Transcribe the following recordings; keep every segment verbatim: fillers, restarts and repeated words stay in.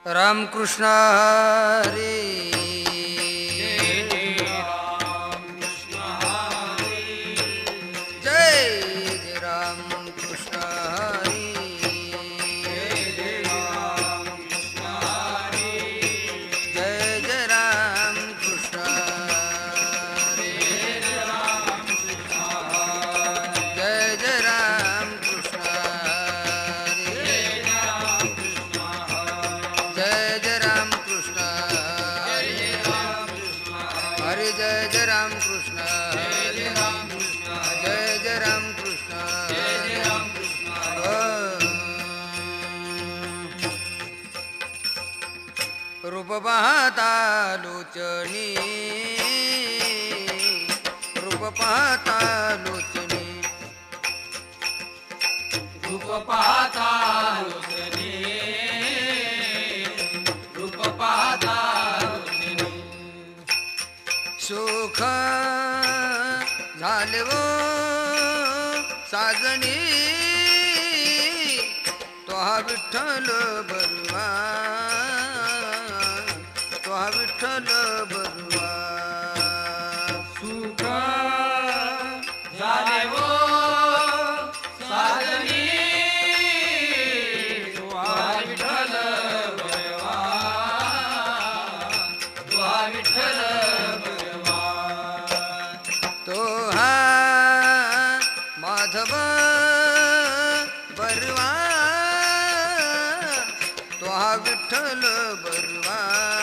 राम कृष्ण हरी रूप पाहता लोचनी रूप पाहता लोचनी रूप पाहता लोचनी रूप पाहता लोचनी सुख झाले वो साजनी तो हा विठ्ठल बरुआ तो हा विठ्ठल बरुआ सुख झाले वो साजनी तो हा विठ्ठल बरुआ तो हा विठ्ठल बरुआ तो हा माधव बरुआ तो हा विठ्ठल बरुआ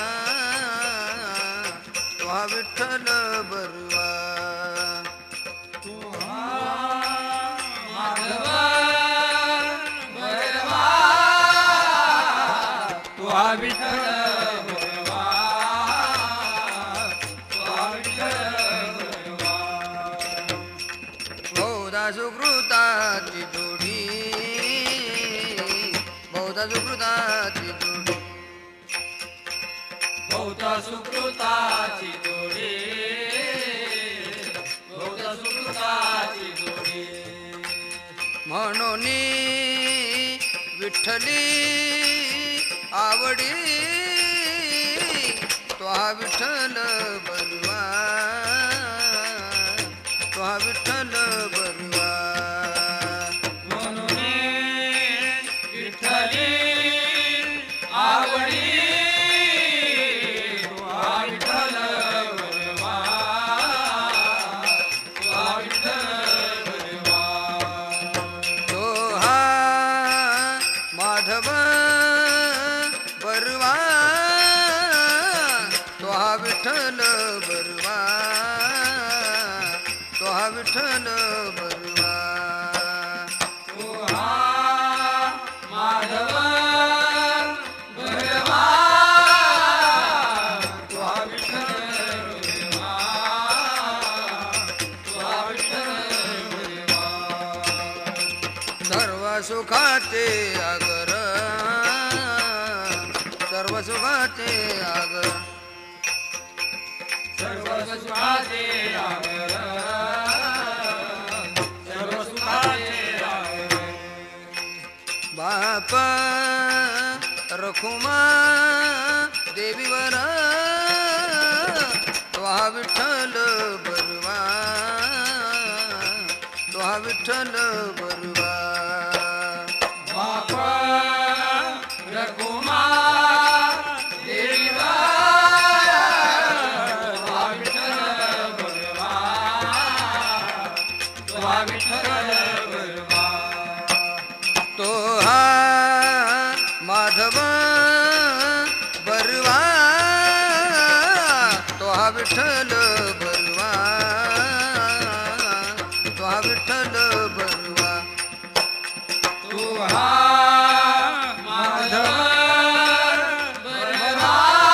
तो हा विठ्ठल बरुआ तो हा माधव बरुआ तो हा विठ्ठल बरुआ तो हा विठ्ठल बरुआ बहुधा सुकृताची जोडी बहुधा सुकृताची जोडी बहुधा सुकृताची जोडी बहुधा सुकृताची जोडी म्हणून विठ्ठली आवडी तो हा विठ्ठल बरुआ तो हा विठ्ठल बरुआ म्हणून विठ्ठली आवडी तो हा विठ्ठल बरुआ तो हा विठ्ठल बरुआ तो हा माधव बरुआ तो हा विठ्ठल बरुआ तो हा विठ्ठल बरुआ तो हा माधव बरुआ तो हा विठ्ठल बरुआ तो हा विठ्ठल बरुआ सर्व सुखाचे आगर सर्व सुखाचे आगर सर्व सुखाचे आगर सर्व सुखाचे आगर बाप रखुमा देवीवर तो हा विठ्ठल बरुआ तो हा विठ्ठल बरुआ बाप रखुमा देवीवर तो हा विठ्ठल बरुआ तो हा विठ्ठल बरुआ तो हा माधव बरुआ तो हा विठ्ठल बरुआ तो हा विठ्ठल बरुआ तो हा माधव बरुआ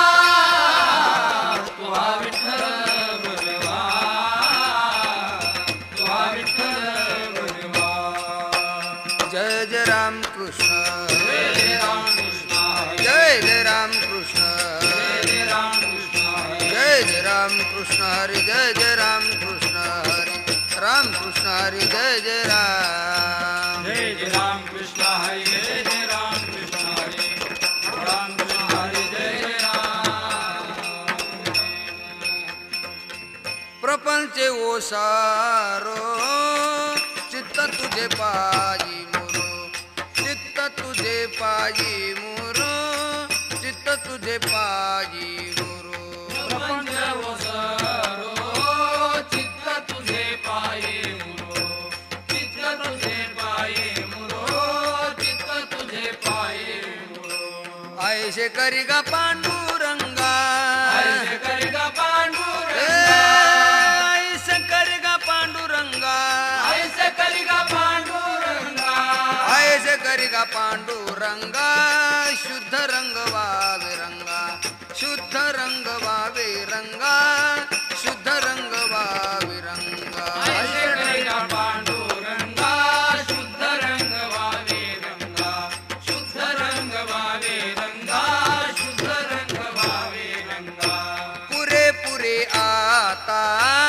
तो हा विठ्ठल बरुआ तो हा विठ्ठल बरुआ जय जय राम कृष्ण जय जय राम कृष्ण हरी जय जय राम कृष्ण जय जय राम कृष्ण हरी जय जय राम कृष्ण हरी जय जय राम कृष्ण हरी राम कृष्ण हरी जय जय राम जय जय राम कृष्ण हरी जय जय राम कृष्ण हरी राम कृष्ण ओसारो चित्त तुझे पायी मोरो चित्त तुझे पायी मोरो चित्त तुझे पायी मोरो प्रपंच ओसारो चित्त तुझे पाये मुरो चित्त तुझे पाये मुरो चित्त तुझे पाये मुरो ऐसे करी गा पांडुरंगा ऐसे करिगा पांडुरंगा ऐसे करी गा पांडुरंगा ऐसे करिगा पांडुरंगा ऐसे करी गा पांडुरंगा शुद्ध रंग वावे रंगा शुद्ध रंग वावे रंगा शुद्ध रंग वावे रंगा ऐसे करिगा पांडुरंगा शुद्ध रंग वावे रंगा शुद्ध रंग वावे रंगा शुद्ध रंग वावे रंगा पुरे पुरे आता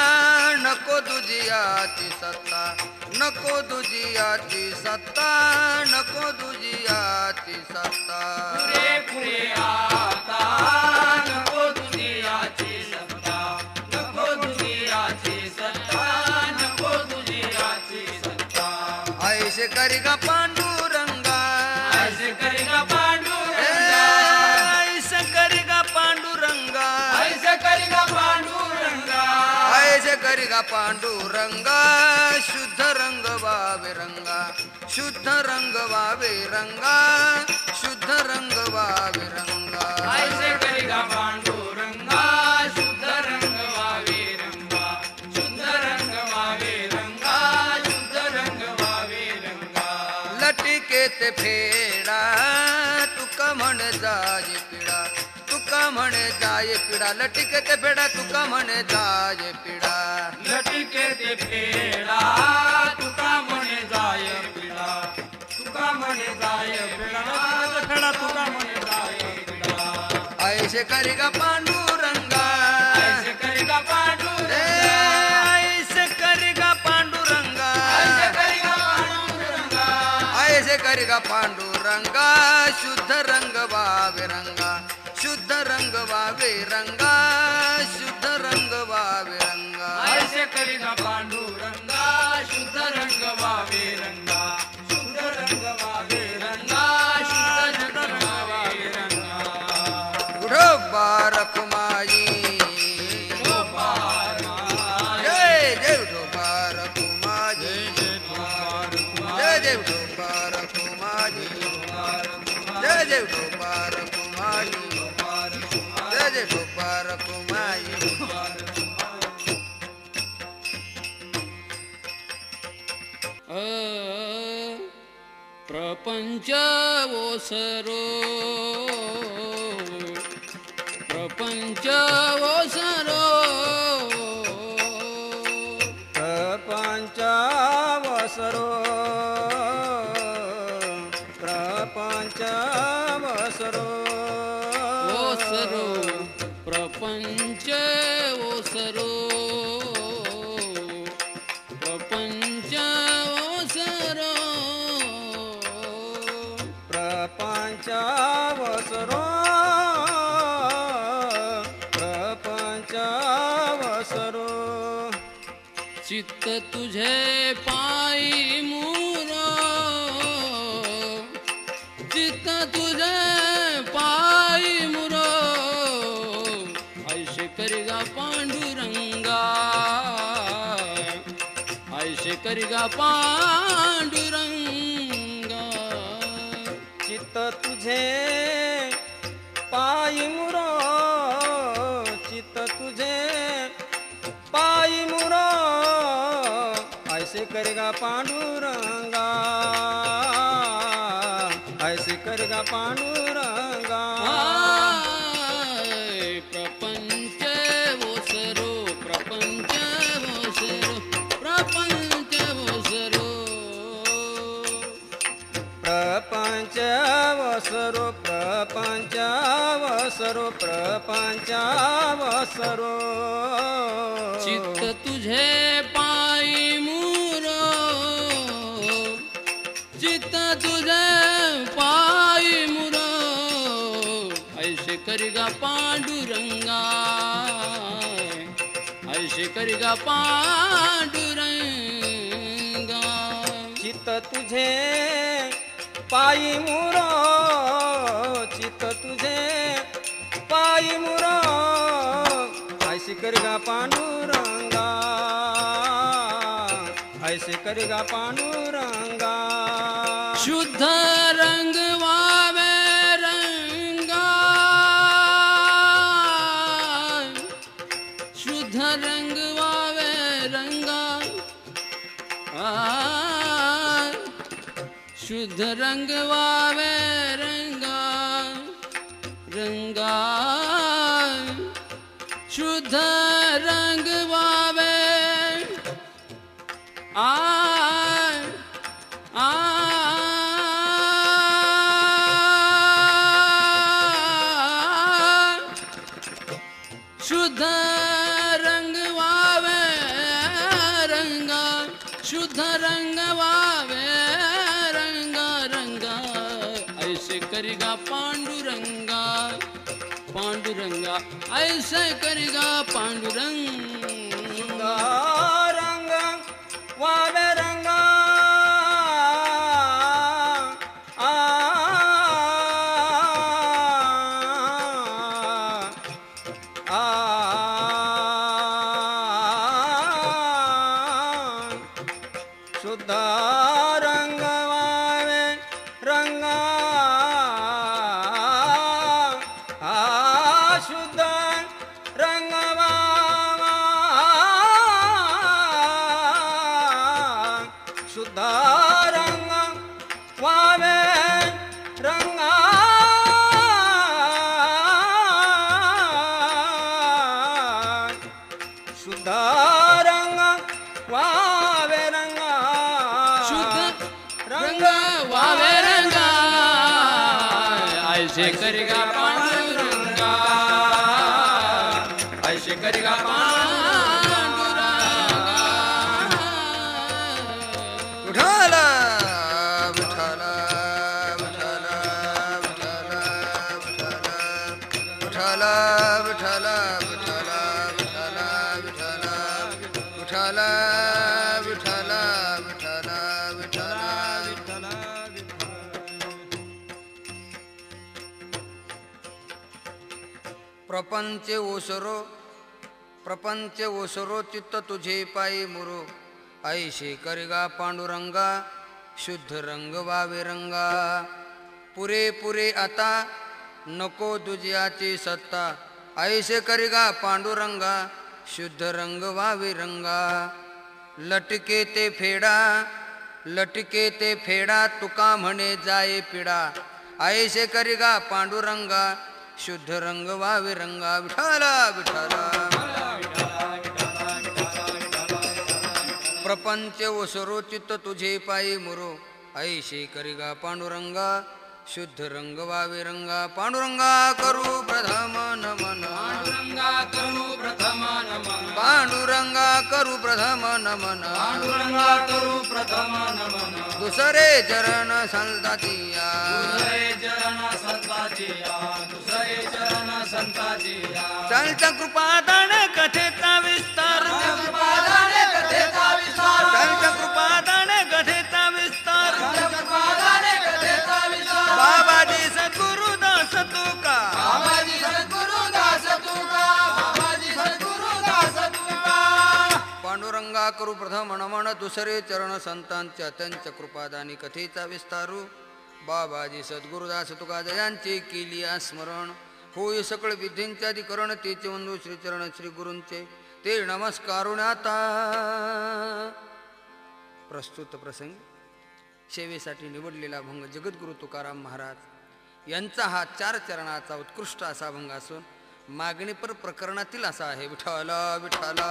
नको दुजियाची सत्ता नको दुजियाची सत्ता नको दुजियाची सत्ता पुरे पुरे आता नको दुनियाची सत्ता नको दुनियाची सत्ता नको दुनियाची सत्ता ऐसे करी गा पांडुरंगा ऐसे करिगा ए, पांडुरंगा ऐसे करी गा पांडुरंगा ऐसे करिगा पांडुरंगा ऐसे करी गा पांडुरंगा शुद्ध रंग वावे रंगा शुद्ध रंग वावे रंगा शुद्ध रंग वावे रंगा ऐसे करिगा पांडुरंगा शुद्ध रंग वावे रंगा शुद्ध रंग वावे रंगा शुद्ध रंग वावे रंगा लटिके ते फेडा तुका म्हणे जाय पिडा तुका म्हणे जाय पिडा लटिके ते फेडा तुका म्हणे जाय पिडा लटिके ते फेडा तुका म्हणे जाय पिडा तुका म्हणे जाय पिडा फेडा तुका म्हणे जाय पिडा ऐसे करी गा पांडुरंगा ऐसे करिगा ए, पांडुरंगा ऐसे करी गा पांडुरंगा ऐसे करिगा पांडुरंगा ऐसे करी गा पांडुरंगा शुद्ध रंग वावे रंगा शुद्ध रंग वावे रंगा शुद्ध रंग वावे रंगा ऐसे करिगा पांडुरंगा शुद्ध रंग वावे रंगा शुद्ध रंग वावे रंगा शुद्ध रंग वावे रंगा उठो बारक माई जय जय उठो बारक माई जय जय उठो बारक माई जय जय उठो बारक माई जय जय उठो बारक माई प्रपंच ओसरो प्रपंच ओसरो प्रपंच वसरो प्रपंच वसरो ओसरो प्रपंच ओसरो प्रपंच ओसरो प्रपंच वसरो प्रपंच वसरो चित्त तुझे पायी मुरो चित्त तुझे पायी मुरो ऐसे करिगा पांडुरंगा ऐसे करिगा पांडुरंगा चित्त तुझे पायी मुरो चित्त तुझे पायी मुरो ऐसे करेगा पांडुरंगा ऐसे करेगा पांडुरंगा आय, प्रपंच ओसरो प्रपंच ओसरो प्रपंच ओसरो प्रपंच वसरो प्रपंच वसरो प्रपंच वसरो चित्त तुझे पायी मुरो चित्त तुझे पायी मुरो ऐसे करिगा पांडुरंगा ऐसे करिगा पांडुरंगा चित्त तुझे पायी मुरो चित्त तुझे पायी मुरो ऐसे करेगा पांडुरंगा ऐसे करेगा पांडुरंगा शुद्ध रंग वावे रंगा शुद्ध रंग वावे रंगा आ, शुद्ध रंग वावे रंगा रंगा शुद्ध रंग वावे आ आ शुद्ध रंग वावे रंगा शुद्ध रंग वावे रंगा रंगा ऐसे करेगा पांडुरंगा पांडुरंगा ऐसे करेगा पांडुरंगा रंग वावे रंगा आ आ शुद्ध रंग वावे रंगा आ शुद्ध रंग वावा शुद्ध रंग वावे रंगा शुद्ध रंग वावे रंगा शुद्ध रंग वावे रंगा ऐसे करेगा पांडुरंगा ऐसे करेगा पांडुरंगा विठाला विठाला विठाला विठाला विठाला विठाला विठाला विठाला विठाला विठाला विठाला विठाला विठाला प्रपंच ओसरो प्रपंच ओसरो चित्त तुझे पायी मुरो ऐसे करेगा पांडुरंगा शुद्ध रंग वावे रंगा पुरे पुरे आता नको दुजियाची सत्ता ऐसे करेगा पांडुरंगा शुद्ध रंग वावे रंगा लटके ते फेडा लटके ते फेडा तुका म्हणे जाये पिडा ऐसे करेगा पांडुरंगा शुद्ध रंग वावे रंगा विठाला विठाला प्रपंच ओसरो चित्त तुझे पायी मुरो ऐसे करेगा पांडुरंगा शुद्ध रंग वावे रंगा पांडुरंगा करू प्रथम नमन पांडुरंगा करू प्रथम नमन पांडुरंगा करू प्रथम नमन पांडुरंगा करू प्रथम नमन दुसरे चरण संतातिया दुसरे चरण संताचिया दुसरे चरण संताचिया त्यांच्या कृपादान कथेचा विस्तार कृपादान कथेचा विस्तार त्यांच्या कृपादान कथेचा विस्तार कृपादान कथेचा विस्तार बाबाजी सद्गुरुदास तुका बाबाजी सद्गुरुदास तुका बाबाजी सद्गुरुदास तुका पांडुरंगा करू प्रथम नमन दुसरे चरण संतांच्या त्यांच्या कृपादानी कथेचा विस्तारू बाबाजी सद्गुरुदास तुका जयांचे केली स्मरण होय सकळ विधींच्या अधिकरण तेचे वंदू श्रीचरण श्री गुरूंचे ते नमस्कारून आता प्रस्तुत प्रसंग सेवेसाठी निवडलेला भंग जगद्गुरु तुकाराम महाराज यांचा हा चार चरणाचा उत्कृष्ट असा भंग असून मागणीपर प्रकरणातील असा आहे. विठाला विठाला.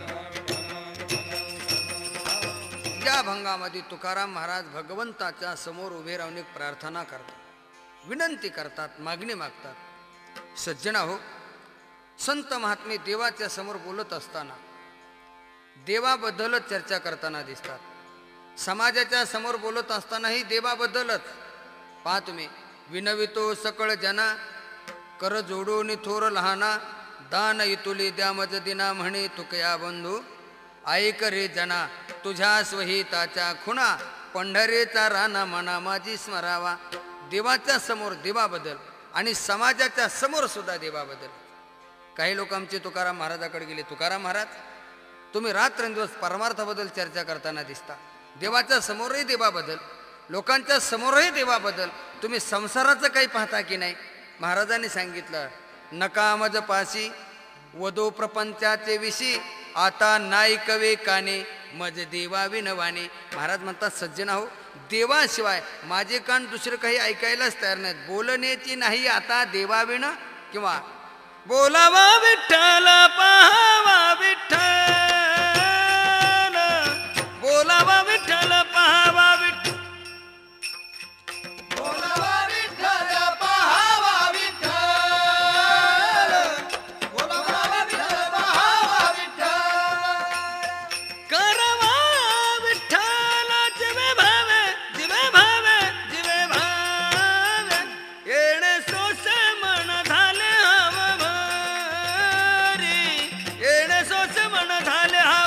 या भंगामध्ये तुकाराम महाराज भगवंताच्या समोर उभे राहून एक प्रार्थना करतात, विनंती करतात, मागणी मागतात. सज्जना हो, संत महात्मे देवाच्या समोर बोलत असताना देवाबद्दलच चर्चा करताना दिसतात. समाजाच्या समोर बोलत असतानाही देवाबद्दलच. पहा तुम्ही, विनवितो सकळ जना कर जोडून थोर लहाना दान इतुली द्या मज दिना म्हणे तुकया बंधू ऐक रे जना तुझ्या स्वहिताच्या खुणा पंढरीचा राणा मना माझी स्मरावा. देवाच्या समोर देवा बदल आणि समाजाच्या समोर सुद्धा देवा बदल. काही लोक आमचे तुकाराम महाराजाकडे गेले. तुकाराम महाराज तुम्ही रात्रंदिवस परमार्थाबद्दल चर्चा करताना दिसता. देवाच्या समोरही देवा बदल, लोकांच्या समोरही देवा बदल. तुम्ही संसाराचं काही पाहता की नाही? महाराजांनी सांगितलं नकामज पाशी वधू प्रपंचाचे विशी आता नाई कवे काने मज देवा विनवाने. महाराज म्हणतात सज्जना हो, देवाशिवाय माझे कान दुसरं काही ऐकायलाच तयार नाहीत. बोलण्याची नाही आता देवाविण किंवा बोलावा विठ्ठल पाहावा विठ्ठल, बोलावा विठ्ठल पाहावा विठ्ठल, बोलावा विठ्ठल पाहावा विठ्ठल, बोलावा विठ्ठल पाहावा विठ्ठल, करवा विठ्ठल जिवे भावे जिवे भावे जिवे भावे येणे सोसे मन झाले हव भरी, येणे सोसे मन झाले हव.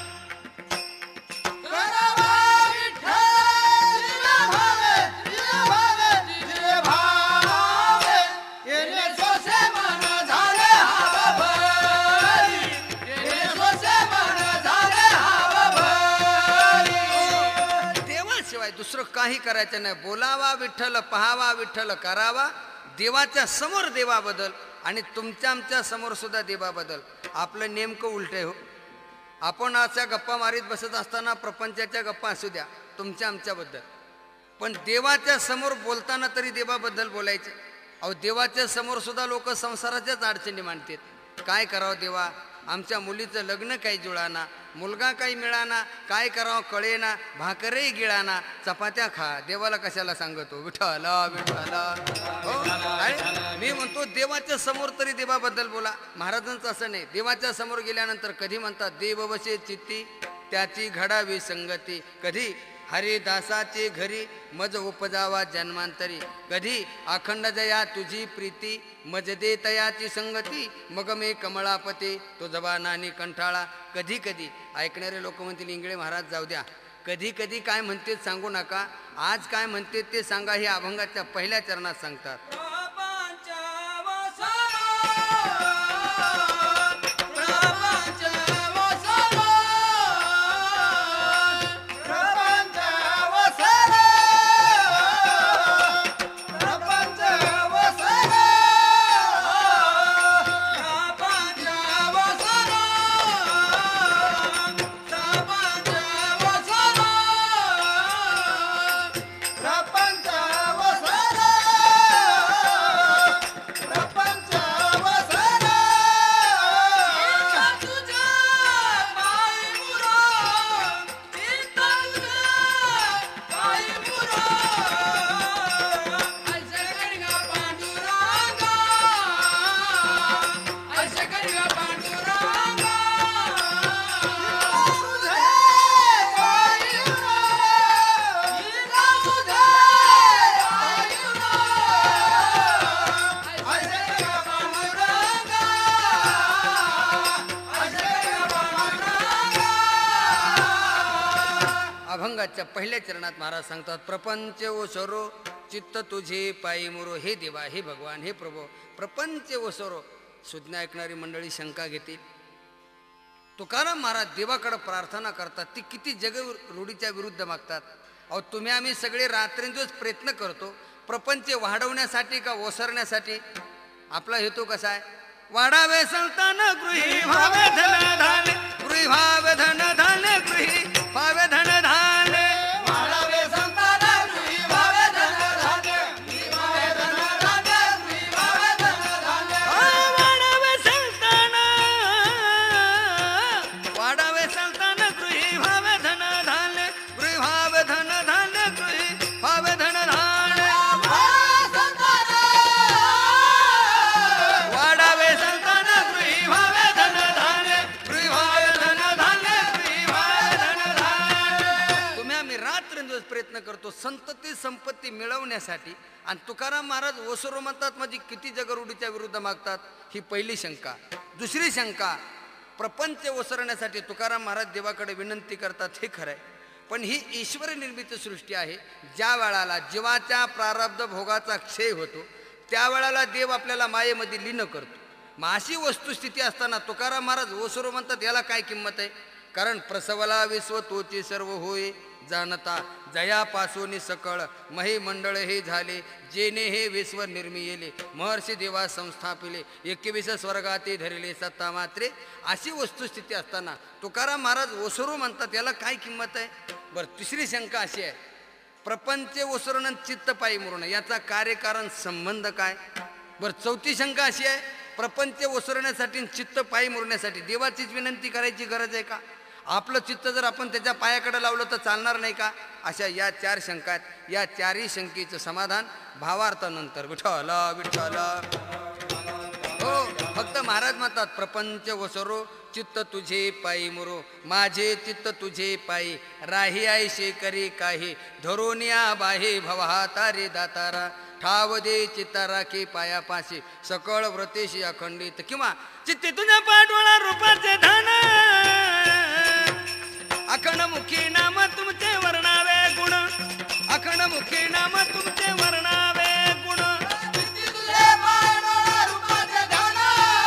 करवा विठ्ठल जिवे भावे जिवे भावे जिवे भावे येणे सोसे मन झाले हव भरी, येणे सोसे मन झाले हव भरी. देवाशिवाय दुसरं काही करायचं नाही. बोलावा विठ्ठल पहावा विठ्ठल करावा. देवाच्या समोर देवा बदल आणि तुमच्या आमच्या समोर सुद्धा देवा बदल. आपलं नेमकं उलट आहे हो. आपण अशा गप्पा मारीत बसत असताना प्रपंचाच्या गप्पा असू द्या तुमच्या आमच्याबद्दल, पण देवाच्या समोर बोलताना तरी देवाबद्दल बोलायचे. अहो देवाच्या समोर सुद्धा लोक संसाराच्याच अडचणी मांडतात. काय करावं देवा, आमच्या मुलीचं लग्न काही जुळाना, मुलगा काही मिळाना, काय करावं कळेना, भाकरही गिळाना, चपात्या खा. देवाला कशाला सांगतो विठ्ठल विठ्ठल. हो आणि मी म्हणतो देवाच्या समोर तरी देवाबद्दल बोला. महाराजांचं असं नाही. देवाच्या समोर गेल्यानंतर कधी म्हणतात देव बसे चित्ती त्याची घडावी संगती, कधी हरिदासाचे घरी मज उपजावा जन्मांतरी, कधी अखंड जया तुझी प्रीती मज दे तयाची संगती, मग मे कमळापते तो जबानानी कंठाळा. कधी कधी ऐकणारे लोक म्हणतील इंगळे महाराज जाऊ द्या, कधी कधी काय म्हणते सांगू नका, आज काय म्हणते ते सांगा. हे अभंगाच्या पहिल्या चरणात सांगतात. अभंगाच्या पहिल्या चरणात महाराज सांगतात प्रपंच ओसरो चित्त तुझे पायी मुरो. हे देवा, हे भगवान, हे प्रभू, प्रपंच ओसरो. सुज्ञा ऐकणारी मंडळी शंका घेतील. तुकाराम महाराज देवाकडे प्रार्थना करतात, ती किती जग रूढीच्या विरुद्ध मागतात. अहो तुम्ही आम्ही सगळे रात्रंदिवस प्रयत्न करतो प्रपंच वाढवण्यासाठी का ओसरण्यासाठी? आपला हेतू कसा आहे? वाढावे संतान गृही भावे धन धाने, गृही भावे धन धाने, गृही भावे धन धाने, वाढावे संतान गृही भावे धन धाने, गृही भावे धन धाने, गृही भावे धन धाने. वाढावे संतान, वाढावे संतान गृही भावे धन धाने, गृही भावे धन धाने, गृही भावे धन धाने. वाढावे संतान गृही भावे धन धाने, गृही भावे धन धाने, गृही भावे धन धाने. तुम्ही आम्ही रात्रंदिवस प्रयत्न करतो संतती संपत्ती मिळवण्यासाठी, आणि तुकाराम महाराज ओसरो म्हणतात म्हणजे किती जगरूढीच्या विरुद्ध मागतात. ही पहिली शंका. दुसरी शंका, प्रपंच ओसरण्यासाठी तुकाराम महाराज देवाकडे विनंती करतात, हे खरं आहे, पण ही ईश्वर निर्मित सृष्टी आहे. ज्या वेळाला जीवाच्या प्रारब्ध भोगाचा क्षय होतो त्यावेळेला देव आपल्याला मायेमध्ये लीन करतो. मग अशी वस्तुस्थिती असताना तुकाराम महाराज ओसरो म्हणतात, याला काय किंमत आहे? कारण प्रसवला विश्व तोची सर्व होय जाणता, जयापासून सकळ मही मंडळ हे झाले, जेने हे विश्व निर्मिले, महर्षी देवा संस्थापिले, एकवीस स्वर्गाते धरिले सत्ता मात्रे. अशी वस्तुस्थिती असताना तुकाराम महाराज ओसरो म्हणतात, याला काय किंमत आहे? बरं, तिसरी शंका अशी आहे, प्रपंच ओसरण चित्त पायी मुरण, याचा कार्यकारण संबंध काय? बरं, चौथी शंका अशी आहे, प्रपंच ओसरण्यासाठी चित्त पायी मुरण्यासाठी देवाचीच विनंती करायची गरज आहे का? आपलं चित्त जर आपण त्याच्या पायाकडे लावलं तर चालणार नाही का? अशा या चार शंका आहेत. या चारही शंकेचं समाधान भावार्थानंतर. विठ्ठल विठ्ठल. हो, फक्त महाराज म्हणतात, प्रपंच ओसरो चित्त तुझे पायी मुरो, माझे चित्त तुझे पायी राही आयशे करी काही, धरोनिया बाहे भवा तारे दातारा, ठाव दे चित्ता राखे पायापाशी, सकळ व्रतेशी अखंडित. किंवा चित्ते तुझ्या पाठवळा रूपाचे धन, अखंड मुखी नाम तुमचे वर्णावे गुण, अखंड मुखी नाम तुमचे वर्णावे गुण. चित्ते तुझे पाठवळा रूपाचे धन,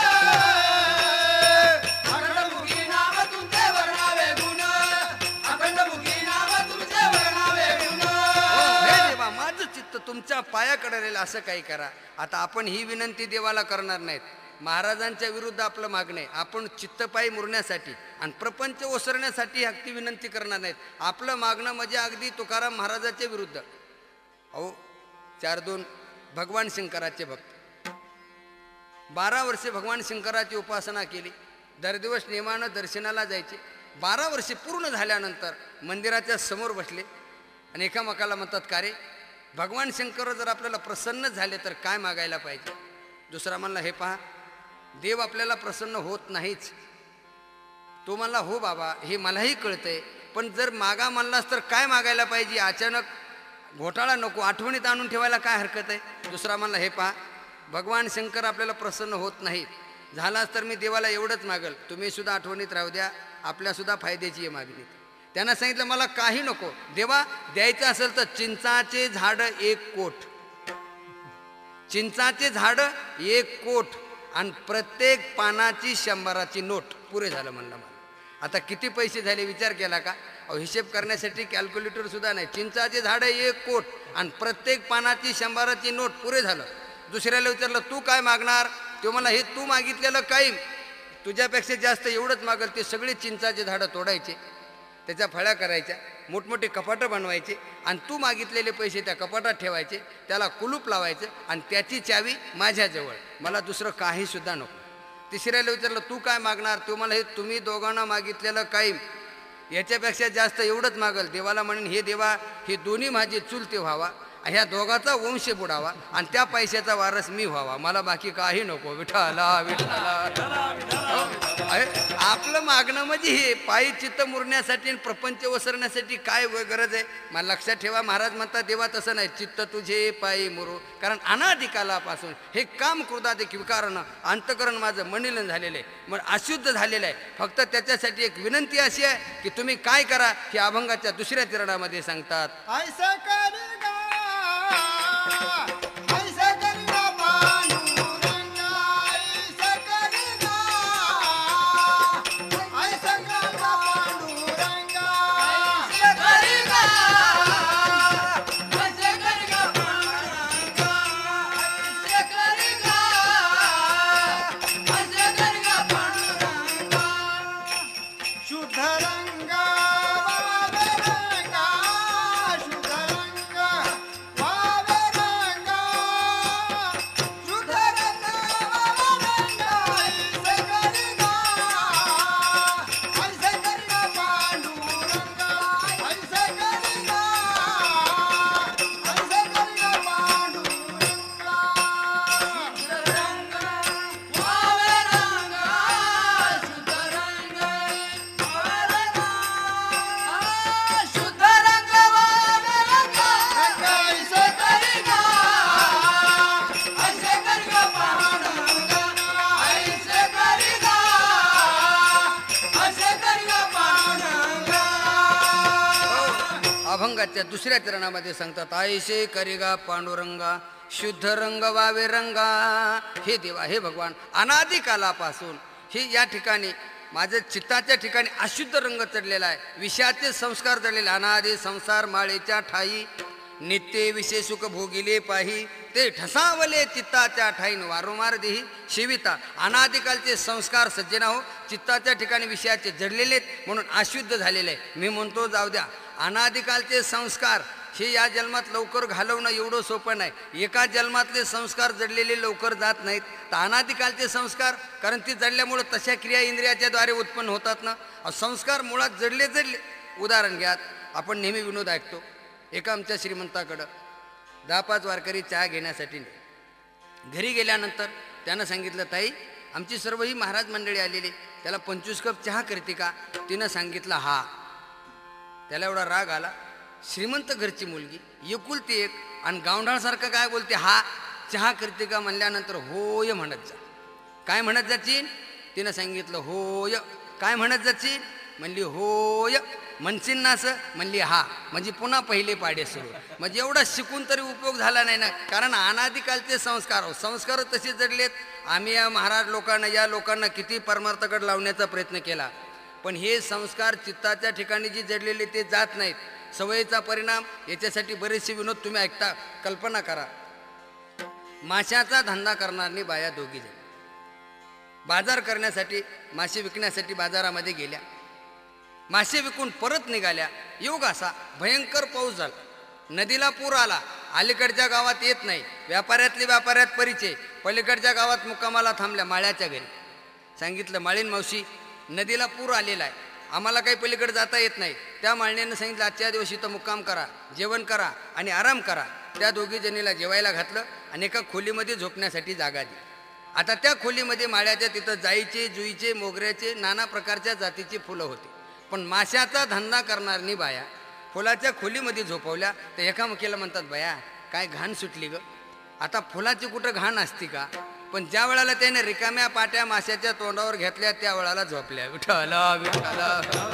अखंड मुखी नाम तुमचे वर्णावे गुण, अखंड मुखी नाम तुमचे वर्णावे गुण. हे देवा, माझं चित्त तुमच्या पायाकडे राहील असं काही करा. आता आपण ही विनंती देवाला करणार नाहीत, महाराजांच्या विरुद्ध आपलं मागणं आहे. आपण चित्तपायी मुरण्यासाठी आणि प्रपंच ओसरण्यासाठी हक्ती विनंती करणार नाहीत. आपलं मागणं म्हणजे अगदी तुकाराम महाराजाच्या विरुद्ध. अहो, चार दोन भगवान शंकराचे भक्त बारा वर्षे भगवान शंकराची उपासना केली, दरदिवस नियमानं दर्शनाला जायचे. बारा वर्षे पूर्ण झाल्यानंतर मंदिराच्या समोर बसले आणि एकामेकाला म्हणतात, का रे भगवान शंकर जर आपल्याला प्रसन्न झाले तर काय मागायला पाहिजे? दुसरा म्हणला, हे पहा, देव आपल्याला प्रसन्न होत नाहीच. तो म्हणला, हो बाबा, हे मलाही कळतंय, पण जर मागा म्हणलास तर काय मागायला पाहिजे? अचानक घोटाळा नको, आठवणीत आणून ठेवायला काय हरकत आहे? दुसरा म्हणला, हे पहा, भगवान शंकर आपल्याला प्रसन्न होत नाहीत, झालाच तर मी देवाला एवढंच मागल, तुम्ही सुद्धा आठवणीत राहू द्या, आपल्यासुद्धा फायद्याची आहे मागणी. त्यांना सांगितलं, मला काही नको, देवा द्यायचं असेल तर चिंचाचे झाड एक कोट, चिंचाचे झाड एक कोट आणि प्रत्येक पानाची शंभराची नोट, पुरे झालं म्हणलं मला. आता किती पैसे झाले विचार केला का? अहो, हिशेब करण्यासाठी कॅल्क्युलेटर सुद्धा नाही. चिंचाचे झाड एक कोट आणि प्रत्येक पानाची शंभराची नोट, पुरे झालं. दुसऱ्याला विचारलं, तू काय मागणार? तो मला, हे तू मागितलेलं काही तुझ्यापेक्षा जास्त एवढंच मागल. ते सगळे चिंचाचे झाडं तोडायचे, त्याच्या फळ्या करायच्या, मोठमोठे कपाटं बनवायचे आणि तू मागितलेले पैसे त्या कपाटात ठेवायचे, त्याला कुलूप लावायचं आणि त्याची चावी माझ्याजवळ, मला दुसरं काहीसुद्धा नको. तिसऱ्याला विचारलं, तू काय मागणार? तो मला, हे तुम्ही दोघांना मागितलेलं काही याच्यापेक्षा जास्त एवढंच मागल. देवाला म्हणेन, हे देवा, हे दोन्ही माझे चुलते व्हावा, ह्या दोघाचा वंश बुडावा आणि त्या पैशाचा वारस मी व्हावा, मला बाकी काही नको. विठ्ठला विठ्ठला. आपलं मागणं म्हणजे हे पायी चित्त मुरण्यासाठी आणि प्रपंच वसरण्यासाठी काय गरज आहे? मला लक्षात ठेवा, महाराज म्हणतात, देवा तसं नाही, चित्त तुझे पायी मुरो, कारण अनादिकालापासून हे काम क्रोधाधिक विकारानं अंतकरण माझं मनिलन झालेलं आहे, मग अशुद्ध झालेलं आहे. फक्त त्याच्यासाठी एक विनंती अशी आहे की तुम्ही काय करा, हे अभंगाच्या दुसऱ्या चरणामध्ये सांगतात. ऐसा करेगा, ऐसा करेगा पांडुरंगा, ऐसा करेगा, ऐसा करेगा पांडुरंगा, ऐसा करेगा, ऐसा करेगा पांडुरंगा, ऐसा करेगा, ऐसा करेगा पांडुरंगा. शुद्ध रंगा, शुद्ध रंगा, अभंगाच्या दुसऱ्या चरणामध्ये सांगतात, आयशे करिगा पांडुरंगा शुद्ध रंग वावे रंगा. हे देवा, हे भगवान, अनादिकालापासून ही या ठिकाणी माझ्या चित्ताच्या ठिकाणी अशुद्ध रंग चढलेला आहे, विषयाचे संस्कार चढलेले. अनादि संसार माळेच्या ठाई नित्य विषय सुख भोगिले पाही, ते ठसावले चित्ताच्या ठाईन वारंवार देही शिविता. अनादिकालचे संस्कार सज्जना हो चित्ताच्या ठिकाणी विषयाचे जडलेले म्हणून अशुद्ध झालेले आहे. मी म्हणतो जाऊ द्या, अनादिकालचे संस्कार हे या जन्मात लवकर घालवणं एवढं सोपं नाही. एका जन्मातले संस्कार जडलेले लवकर जात नाहीत, तर अनादिकालचे संस्कार, कारण ती जडल्यामुळं तशा क्रिया इंद्रियाच्या द्वारे उत्पन्न होतात ना. संस्कार मुळात जडले जडले. उदाहरण घ्या, आपण नेहमी विनोद ऐकतो. एका आमच्या श्रीमंताकडं दहा पाच वारकरी चहा घेण्यासाठी घरी गेल्यानंतर त्यानं सांगितलं, ताई आमची सर्व ही महाराज मंडळी आलेली, त्याला पंचवीस कप चहा करते का? तिनं सांगितलं हा. त्याला एवढा राग आला. श्रीमंत घरची मुलगी, एकुलती एक, आणि गावंढाळसारखं काय बोलते, हा चहा करते का म्हणल्यानंतर होय म्हणत जा. काय म्हणत जाची? तिनं सांगितलं होय. काय म्हणत जाची? म्हणली होय. म्हणशील ना असं? म्हणली हा. म्हणजे पुन्हा पहिले पाडे सुरू. म्हणजे एवढा शिकून तरी उपयोग झाला नाही ना, कारण अनादिकालचे संस्कार संस्कार तसे जडलेत. आम्ही या महाराज लोकांना, या लोकांना किती परमार्थकडे लावण्याचा प्रयत्न केला, पण हे संस्कार चित्ताच्या ठिकाणी जी जडलेले ते जात नाहीत. सवयीचा परिणाम. याच्यासाठी बरेचसे विनोद तुम्ही ऐकता. कल्पना करा, माशाचा धंदा करणारी बाया दोघी जण बाजार करण्यासाठी, मासे विकण्यासाठी बाजारामध्ये गेल्या. मासे विकून परत निघाल्या. योग असा भयंकर पाऊस झाला, नदीला पूर आला. अलीकडच्या गावात येत नाही. व्यापाऱ्यातले व्यापाऱ्यात परिचय. पलीकडच्या गावात मुक्कामाला थांबल्या माळ्याच्या घरी. सांगितलं, माळीन मावशी नदीला पूर आलेला आहे, आम्हाला काही पलीकडे जाता येत नाही. त्या माळण्यानं सांगितलं, आजच्या दिवशी तर मुक्काम करा, जेवण करा आणि आराम करा. त्या दोघी जणीला जेवायला घातलं आणि एका खोलीमध्ये झोपण्यासाठी जागा दिली. आता त्या खोलीमध्ये माळ्याच्या तिथं जाईचे, जुईचे, मोगऱ्याचे, नाना प्रकारच्या जातीची फुलं होती. पण माशाचा धंदा करणारी बाया फुलाच्या खोलीमध्ये झोपवल्या. तर एकामेकीला म्हणतात, बाया काय घाण सुटली ग. आता फुलाची कुठं घाण असती का? पण ज्या वेळेला त्याने रिकाम्या पाट्या माशाच्या तोंडावर घेतल्या त्या वेळेला झोपल्या. विठ्ठला विठ्ठला.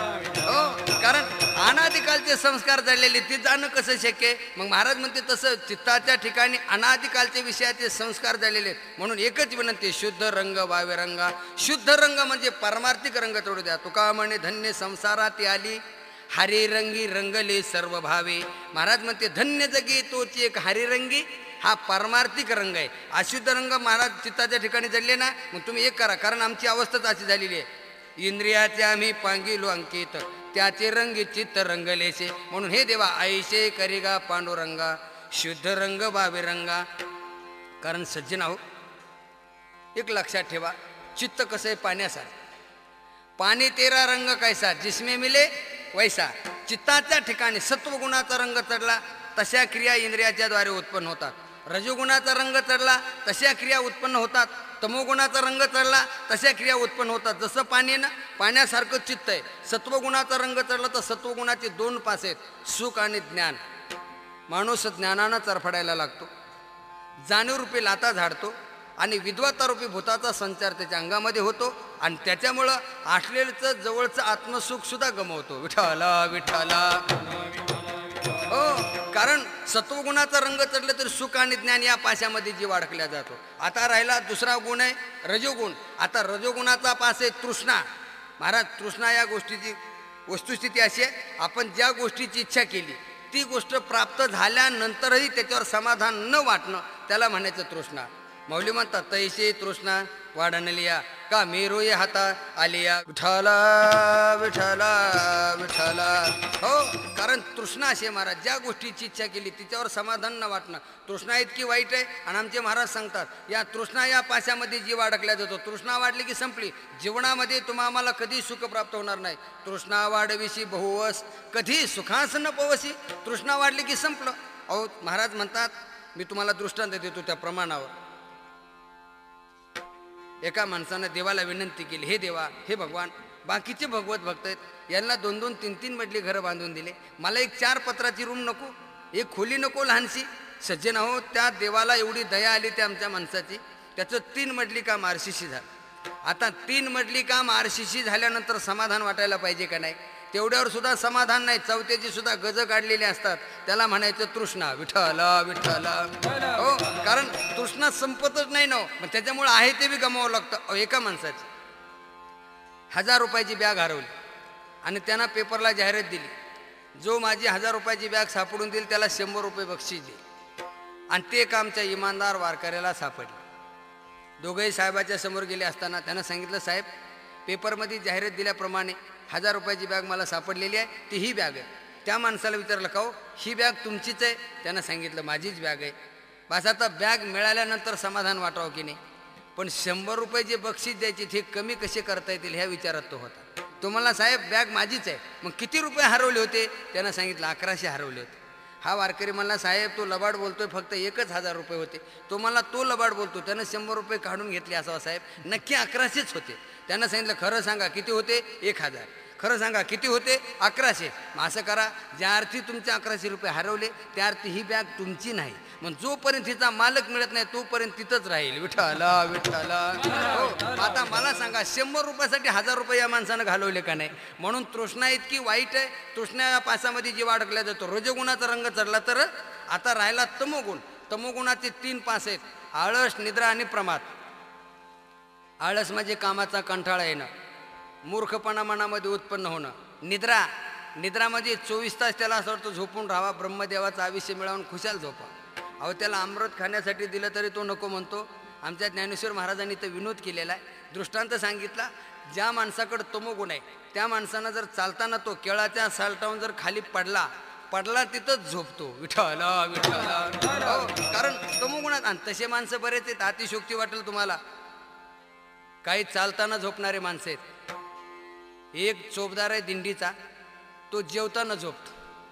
हो, कारण अनादिकालचे संस्कार जडलेले, ते जाणं कसं शक्य आहे? मग महाराज म्हणते तसं चित्ताच्या ठिकाणी अनादिकालचे विषयाचे संस्कार जडलेले. म्हणून एकच विनंती, शुद्ध रंग वावे रंगा. शुद्ध रंग म्हणजे परमार्थिक रंग तोडू द्या. तुका म्हणे धन्य संसारात आली, हरिरंगी रंगले सर्व भावे. महाराज म्हणते धन्य जगी तोची एक हरिरंगी, हा परमार्थिक रंग आहे. अशुद्ध रंग महाराज चित्ताच्या ठिकाणी जडले ना, मग तुम्ही एक करा, कारण आमची अवस्थाच अशी झालेली आहे. इंद्रियाचे आम्ही पांगिलो अंकित, त्याचे रंगी चित्त रंगलेचे. म्हणून हे देवा, ऐशे करिगा पांडुरंगा शुद्ध रंग वावे रंगा. कारण सज्जना हो, एक लक्षात ठेवा, चित्त कसं आहे पाण्यासारखं. पाणी तेरा रंग कैसा जिसमें मिले वैसा. चित्ताच्या ठिकाणी सत्वगुणाचा रंग चढला, तशा क्रिया इंद्रियाच्या द्वारे उत्पन्न होतात. रजोगुणाचा रंग चढला, तशा क्रिया उत्पन्न होतात. तमोगुणाचा रंग चढला, तशा क्रिया उत्पन्न होतात. जसं पाणी ना, पाण्यासारखं चित्त आहे. सत्वगुणाचा रंग चढला तर सत्वगुणाचे दोन पास आहेत, सुख आणि ज्ञान. माणूस ज्ञानानं चरफडायला लागतो, जाणीवरूपी लाता झाडतो आणि विद्वत्तारूपी भूताचा संचार त्याच्या अंगामध्ये होतो, आणि त्याच्यामुळं आठलेलं जवळचं आत्मसुख सुद्धा गमवतो. विठ्ठला विठ्ठला. हो, कारण सत्वगुणाचा रंग चढले तर सुख आणि ज्ञान या पाशामध्ये जीव अडकल्या जातो. आता राहिला दुसरा गुण आहे रजोगुण. आता रजोगुणाचा पास आहे तृष्णा. महाराज, तृष्णा या गोष्टीची वस्तुस्थिती अशी आहे, आपण ज्या गोष्टीची इच्छा केली ती गोष्ट प्राप्त झाल्यानंतरही त्याच्यावर समाधान न वाटणं, त्याला म्हणायचं तृष्णा. मौली म्हणतात, तैसे तृष्णा वाढणलिया का मेरोय हाता आलिया. विठ्ठला विठ्ठला विठ्ठला. हो, कारण तृष्णा असे महाराज, ज्या गोष्टीची इच्छा केली तिच्यावर समाधान न वाटणं, तृष्णा इतकी वाईट आहे. आणि आमचे महाराज सांगतात, या तृष्णा या पाशामध्ये जीव अडकल्या जातो. तृष्णा वाढली की संपली. जीवनामध्ये तुम्हा आम्हाला कधी सुख प्राप्त होणार नाही. तृष्णा वाढविशी बहुवस कधी सुखास न पवसी. तृष्णा वाढली की संपलं. अहो, महाराज म्हणतात, मी तुम्हाला दृष्टांत देतो त्या प्रमाणावर. एका माणसानं देवाला विनंती केली, हे देवा, हे भगवान, बाकीचे भगवत भक्त आहेत, यांना दोन दोन तीन तीन मजली घरं बांधून दिले, मला एक चार पत्राची रूम नको, एक खोली नको लहानशी. सज्जन हो, त्या देवाला एवढी दया आली त्या आमच्या माणसाची, त्याचं तीन मजली काम आरशीशी झालं. आता तीन मजली काम आरशीशी झाल्यानंतर समाधान वाटायला पाहिजे का नाही? तेवढ्यावर सुद्धा समाधान नाही, चौथ्याची सुद्धा गज काढलेली असतात. त्याला म्हणायचं तृष्णा, विठ्ठल विठ्ठल. हो, कारण तृष्णा संपतच नाही ना. मग त्याच्यामुळे आहे ते बी गमावं लागतं. अहो, एका माणसाची हजार रुपयाची बॅग हरवली आणि त्यांना पेपरला जाहिरात दिली, जो माझी हजार रुपयाची बॅग सापडून देईल त्याला शंभर रुपये बक्षीस दे. आणि ते काम त्या इमानदार वारकऱ्याला सापडले. दोघंही साहेबाच्या समोर गेले असताना त्यानं सांगितलं, साहेब पेपरमध्ये जाहिरात दिल्याप्रमाणे हजार रुपयाची बॅग मला सापडलेली आहे, ती ही बॅग आहे. त्या माणसाला विचारलं, का हो ही बॅग तुमचीच आहे? त्यानं सांगितलं माझीच बॅग आहे. बस आता बॅग मिळाल्यानंतर समाधान वाटावं की नाही, पण शंभर रुपये जे बक्षीस द्यायचे ते कमी कसे करता येतील ह्या विचारात तो होता. तो म्हणला, साहेब बॅग माझीच आहे. मग किती रुपये हरवले होते? त्यानं सांगितलं अकराशे हरवले होते. हा वारकरी म्हणला, साहेब तो लबाड बोलतोय, फक्त एकच हजार रुपये होते. तो म्हणला, तो लबाड बोलतो, त्यानं शंभर रुपये काढून घेतले असावं साहेब, नक्की अकराशेच होते. त्यानं सांगितलं, खरं सांगा किती होते? एक हजार. खरं सांगा किती होते? अकराशे. मग असं करा, ज्या अर्थी तुमचे अकराशे रुपये हरवले त्या अर्थी ही बॅग तुमची नाही. मग जोपर्यंत तिचा मालक मिळत नाही तोपर्यंत तिथंच राहील. विठ्ठल विठ्ठल. हो, आता मला सांगा, शंभर रुपयासाठी हजार रुपये या माणसानं घालवले का नाही? म्हणून तृष्णा इतकी वाईट आहे. तृष्णा या पासामध्ये जीव अडकला जातो. रजोगुणाचा रंग चढला तर आता राहिला तमोगुण. तमोगुणाचे तीन पास आहेत, आळस, निद्रा आणि प्रमाद. आळस म्हणजे कामाचा कंटाळा येणं, मूर्खपणा मनामध्ये उत्पन्न होणं. निद्रा, निद्रामध्ये चोवीस तास त्याला असं वाटतं झोपून राहावा, ब्रह्मदेवाचं आयुष्य मिळवून खुशाल झोपा. अहो, त्याला अमृत खाण्यासाठी दिलं तरी तो नको म्हणतो. आमच्या ज्ञानेश्वर महाराजांनी तर विनोद केलेला आहे. दृष्टांत सांगितला, ज्या माणसाकडं तमोगुण आहे त्या माणसानं जर चालताना तो केळाच्या सालटावून जर खाली पडला पडला तिथंच झोपतो. विठ्ठल विठ्ठल. हो, कारण तमोगुणात. आणि तसे माणसं बरेच आहेत. अतिशोक्ती वाटेल तुम्हाला. काही चालताना झोपणारे माणसं आहेत. एक चोपदार आहे दिंडीचा, तो जेवताना झोपतो.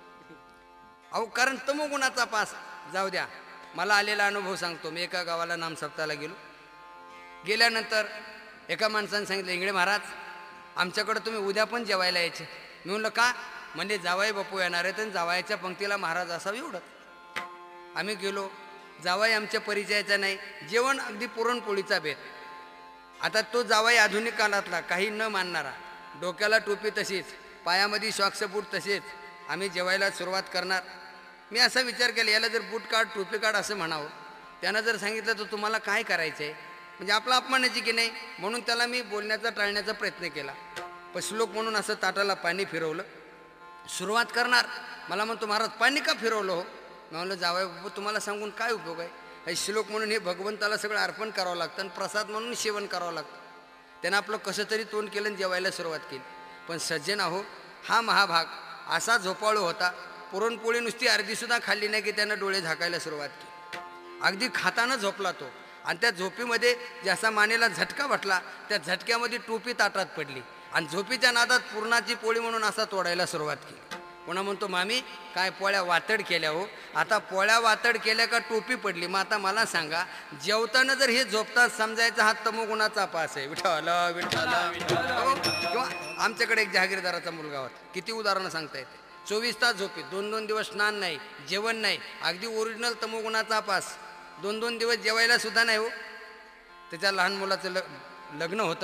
अहो, कारण तमोगुणाचा पास. जाऊ द्या, मला आलेला अनुभव सांगतो. मी एका गावाला नामसप्ताहाला गेलो. गेल्यानंतर एका माणसाने सांगितलं, इंगळे महाराज आमच्याकडं तुम्ही उद्या पण जेवायला यायचे. मी म्हणलं का? म्हणजे जावाई बापू येणार आहेत आणि जावायच्या पंक्तीला महाराज असावं एवढं. आम्ही गेलो. जावाई आमच्या परिचयाचा नाही. जेवण अगदी पुरणपोळीचा बेत. आता तो जावाई आधुनिक काळातला, काही न मानणारा, डोक्याला टोपी तशीच, पायामध्ये शॉक्स बूट तसेच. आम्ही जेवायला सुरुवात करणार. मी असा विचार केला, याला जर बूट काढ टोपी काढ असं म्हणावं. त्यानं जर सांगितलं तर तुम्हाला काय करायचं आहे, म्हणजे आपला अपमानाची की नाही, म्हणून त्याला मी बोलण्याचा टाळण्याचा प्रयत्न केला. पण श्लोक म्हणून असं ताटाला पाणी फिरवलं. सुरुवात करणार. मला म्हणतो, महाराज पाणी का फिरवलं हो? मी म्हणलं, जावई बाबू तुम्हाला सांगून काय उपयोग आहे? हे श्लोक म्हणून हे भगवंताला सगळं अर्पण करावं लागतं आणि प्रसाद म्हणून सेवन करावं लागतं. त्यानं आपलं कसं तरी तोंड केलं आणि जेवायला सुरुवात केली. पण सज्जन आहो, हा महाभाग असा झोपाळू होता. पुरणपोळी नुसती अर्धीसुद्धा खाल्ली नाही की त्यानं डोळे झाकायला सुरुवात केली. अगदी खाताना झोपला तो. आणि त्या झोपीमध्ये जसा मानेला झटका बसला, त्या झटक्यामध्ये टोपी ताटात पडली आणि झोपीच्या नादात पुरणाची पोळी म्हणून असा तोडायला सुरुवात केली. पुन्हा म्हणतो, मामी काय पोळ्या वातड केल्या हो? आता पोळ्या वातड केल्या का टोपी पडली? मग आता मला सांगा, जेवताना जर हे झोपतात समजायचा हा तमोगुणाचा पास आहे. विठ्ठल विठ्ठल. किंवा आमच्याकडे एक जहागीरदाराचा मुलगा होता. किती उदाहरणं सांगता येते. चोवीस तास झोपी, दोन दोन दिवस स्नान नाही, जेवण नाही, अगदी ओरिजिनल तमोगुणाचा पास. दोन दोन दिवस जेवायला सुद्धा नाही हो. त्याच्या लहान मुलाचं ल लग्न होतं.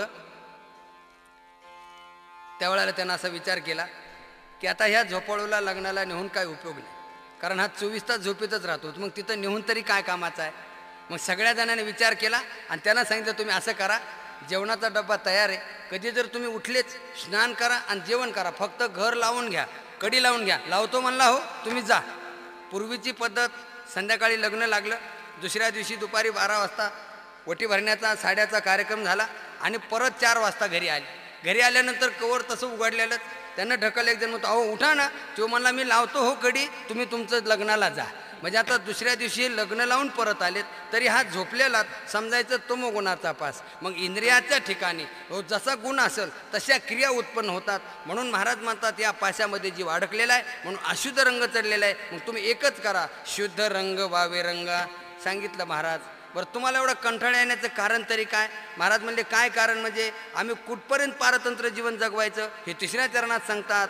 त्यावेळेला त्यानं असा विचार केला की आता ह्या झोपाळूला लग्नाला नेहून काय उपयोग नाही, कारण हा चोवीस तास झोपेतच राहतो. मग तिथं नेहून तरी काय कामाचा आहे? मग सगळ्या जणांनी विचार केला आणि त्यांना सांगितलं, तुम्ही असं करा, जेवणाचा डब्बा तयार आहे, कधी जर तुम्ही उठलेच स्नान करा आणि जेवण करा, फक्त घर लावून घ्या, कडी लावून घ्या. लावतो म्हणला हो, तुम्ही जा. पूर्वीची पद्धत, संध्याकाळी लग्न लागलं, दुसऱ्या दिवशी दुपारी बारा वाजता ओटी भरण्याचा साड्याचा कार्यक्रम झाला आणि परत चार वाजता घरी आले. घरी आल्यानंतर कवर तसं उघडलेलं. त्यांना ढकल एक जण म्हणतो, अहो उठा ना. तो म्हणला, मी लावतो हो कडी, तुम्ही तुमचं लग्नाला जा. म्हणजे आता दुसऱ्या दिवशी लग्न लावून परत आलेत तरी हा झोपलेला समजायचं तमोगुणाचा पास. मग इंद्रियाच्या ठिकाणी जसा गुण असेल तशा क्रिया उत्पन्न होतात. म्हणून महाराज म्हणतात, या पाशामध्ये जीव अडकलेला आहे म्हणून अशुद्ध रंग चढलेला आहे. मग तुम्ही एकच करा, शुद्ध रंग वावे रंगा. सांगितलं महाराज. बरं, तुम्हाला एवढं कंटाळा येण्याचं कारण तरी काय? महाराज म्हणले, काय कारण म्हणजे आम्ही कुठपर्यंत पारतंत्र्य जीवन जगवायचं हे तिसऱ्या चरणात सांगतात.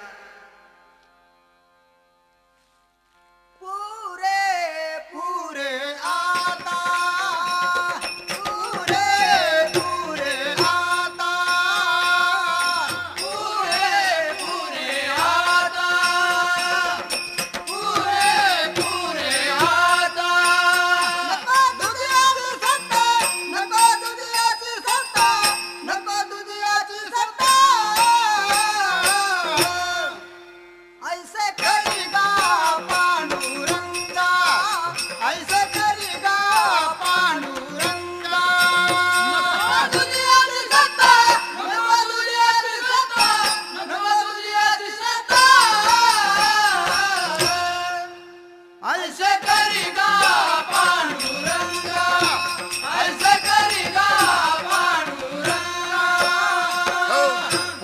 पुरे पुरे आता पुरे पुरे आता पुरे पुरे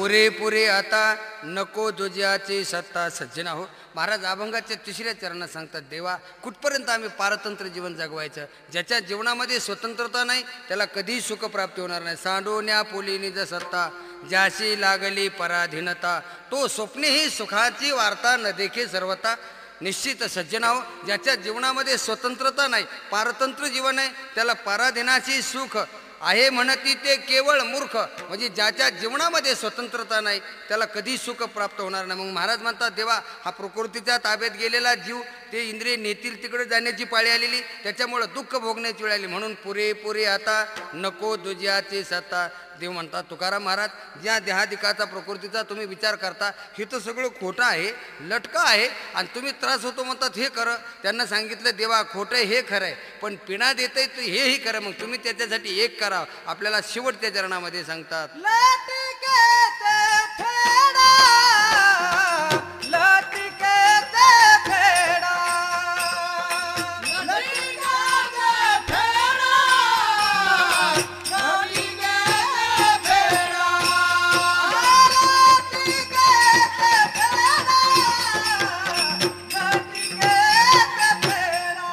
पुरे पुरे आता नको दुज्याची सत्ता सज्जना हो. महाराज अभंगाच्या तिसऱ्या चरणात सांगतात, देवा कुठपर्यंत आम्ही पारतंत्र्य जीवन जगवायचं? ज्याच्या जीवनामध्ये स्वतंत्रता नाही त्याला कधीही सुखप्राप्ती होणार नाही. सांडोण्या पोली निज सत्ता ज्याशी लागली पराधीनता, तो स्वप्नेही सुखाची वार्ता न देखे सर्वता. निश्चित सज्जना हो, ज्याच्या जीवनामध्ये स्वतंत्रता नाही, पारतंत्र्य जीवन आहे, त्याला पराधीनाची सुख आहे म्हणती ते केवळ मूर्ख. म्हणजे ज्याच्या जीवनामध्ये स्वतंत्रता नाही त्याला कधी सुख प्राप्त होणार नाही. मग महाराज म्हणतात, देवा हा प्रकृतीच्या ताब्यात गेलेला जीव, ते इंद्रिय नेतील तिकडे जाण्याची पाळी आलेली, त्याच्यामुळं दुःख भोगण्याची वेळ आली. म्हणून पुरे पुरे आता नको दुज्याची सत्ता. देव म्हणतात, तुकाराम महाराज, ज्या देहादिकाचा प्रकृतीचा तुम्ही विचार करता हे तर सगळं खोटं आहे, लटकं आहे, आणि तुम्ही त्रास होतो म्हणतात हे खरं. त्यांना सांगितलं, देवा खोटं हे खरं आहे, पण पिणा देतंय तर हेही खरं. मग तुम्ही त्याच्यासाठी एक करा. आपल्याला शेवटच्या चरणामध्ये सांगतात, लटके ते फेडा, लटके ते फेडा, लटके ते फेडा, लटके ते फेडा, लटके ते फेडा, लटके ते फेडा,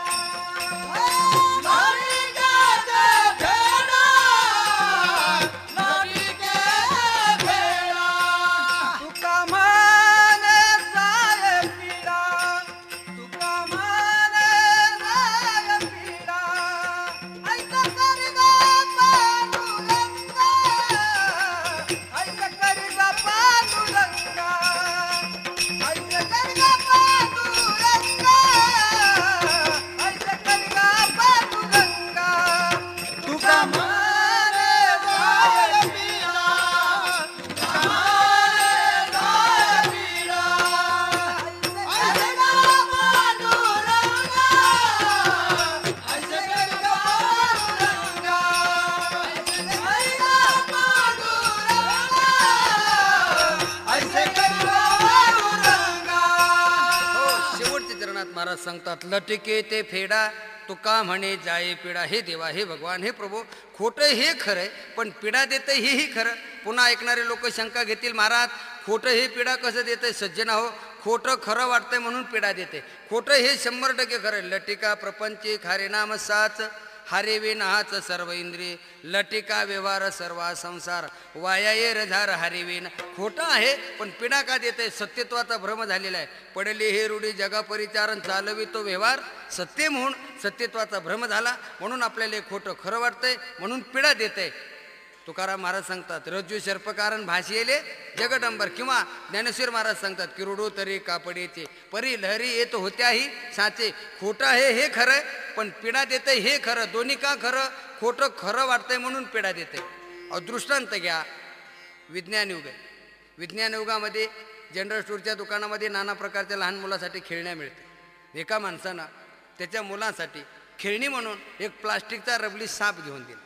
महाराज सांगतात, लटके ते फेडा तुका म्हणे जाये पिडा. हे देवा, हे भगवान, हे प्रभू, खोटं हे खरंय पण पिडा देतं हेही खरं. पुन्हा ऐकणारे लोक शंका घेतील, महाराज खोटं हे पिडा कसं देतंय? सज्जना हो, खोटं खरं वाटतंय म्हणून पिडा देते. खोटं हे शंभर टक्के खरं. लटिका प्रपंची खारे नाम साच, हारे वे नाहाच सर्व इंद्रिय, लटिका व्यवहार सर्वा संसार, वाया ये रझार हारे वे. खोटं आहे पण पिडा का देते? सत्यत्वाचा भ्रम झालेला आहे. पडले हे रूढी जगा परिचारण, चालवी तो व्यवहार सत्य म्हणून सत्यत्वाचा भ्रम झाला, म्हणून आपल्याला हे खोटं खरं वाटतंय म्हणून पिडा देतंय. तुकाराम महाराज सांगतात, रज्जू सर्पकारण भाषेले जगडंबर. किंवा ज्ञानेश्वर महाराज सांगतात, किरुडो तरी कापडेचे परी लहरी येत होत्याही साचे. खोटं आहे हे खरंय पण पिडा देतंय हे खरं. दोन्ही का खरं? खोटं खरं वाटतंय म्हणून पिडा देतंय. अहो दृष्टांत घ्या, विज्ञान युग आहे. विज्ञान युगामध्ये जनरल स्टोअरच्या दुकानामध्ये नाना प्रकारच्या लहान मुलासाठी खेळण्या मिळते. एका माणसानं त्याच्या मुलासाठी खेळणी म्हणून एक प्लास्टिकचा रबली साप घेऊन दिला.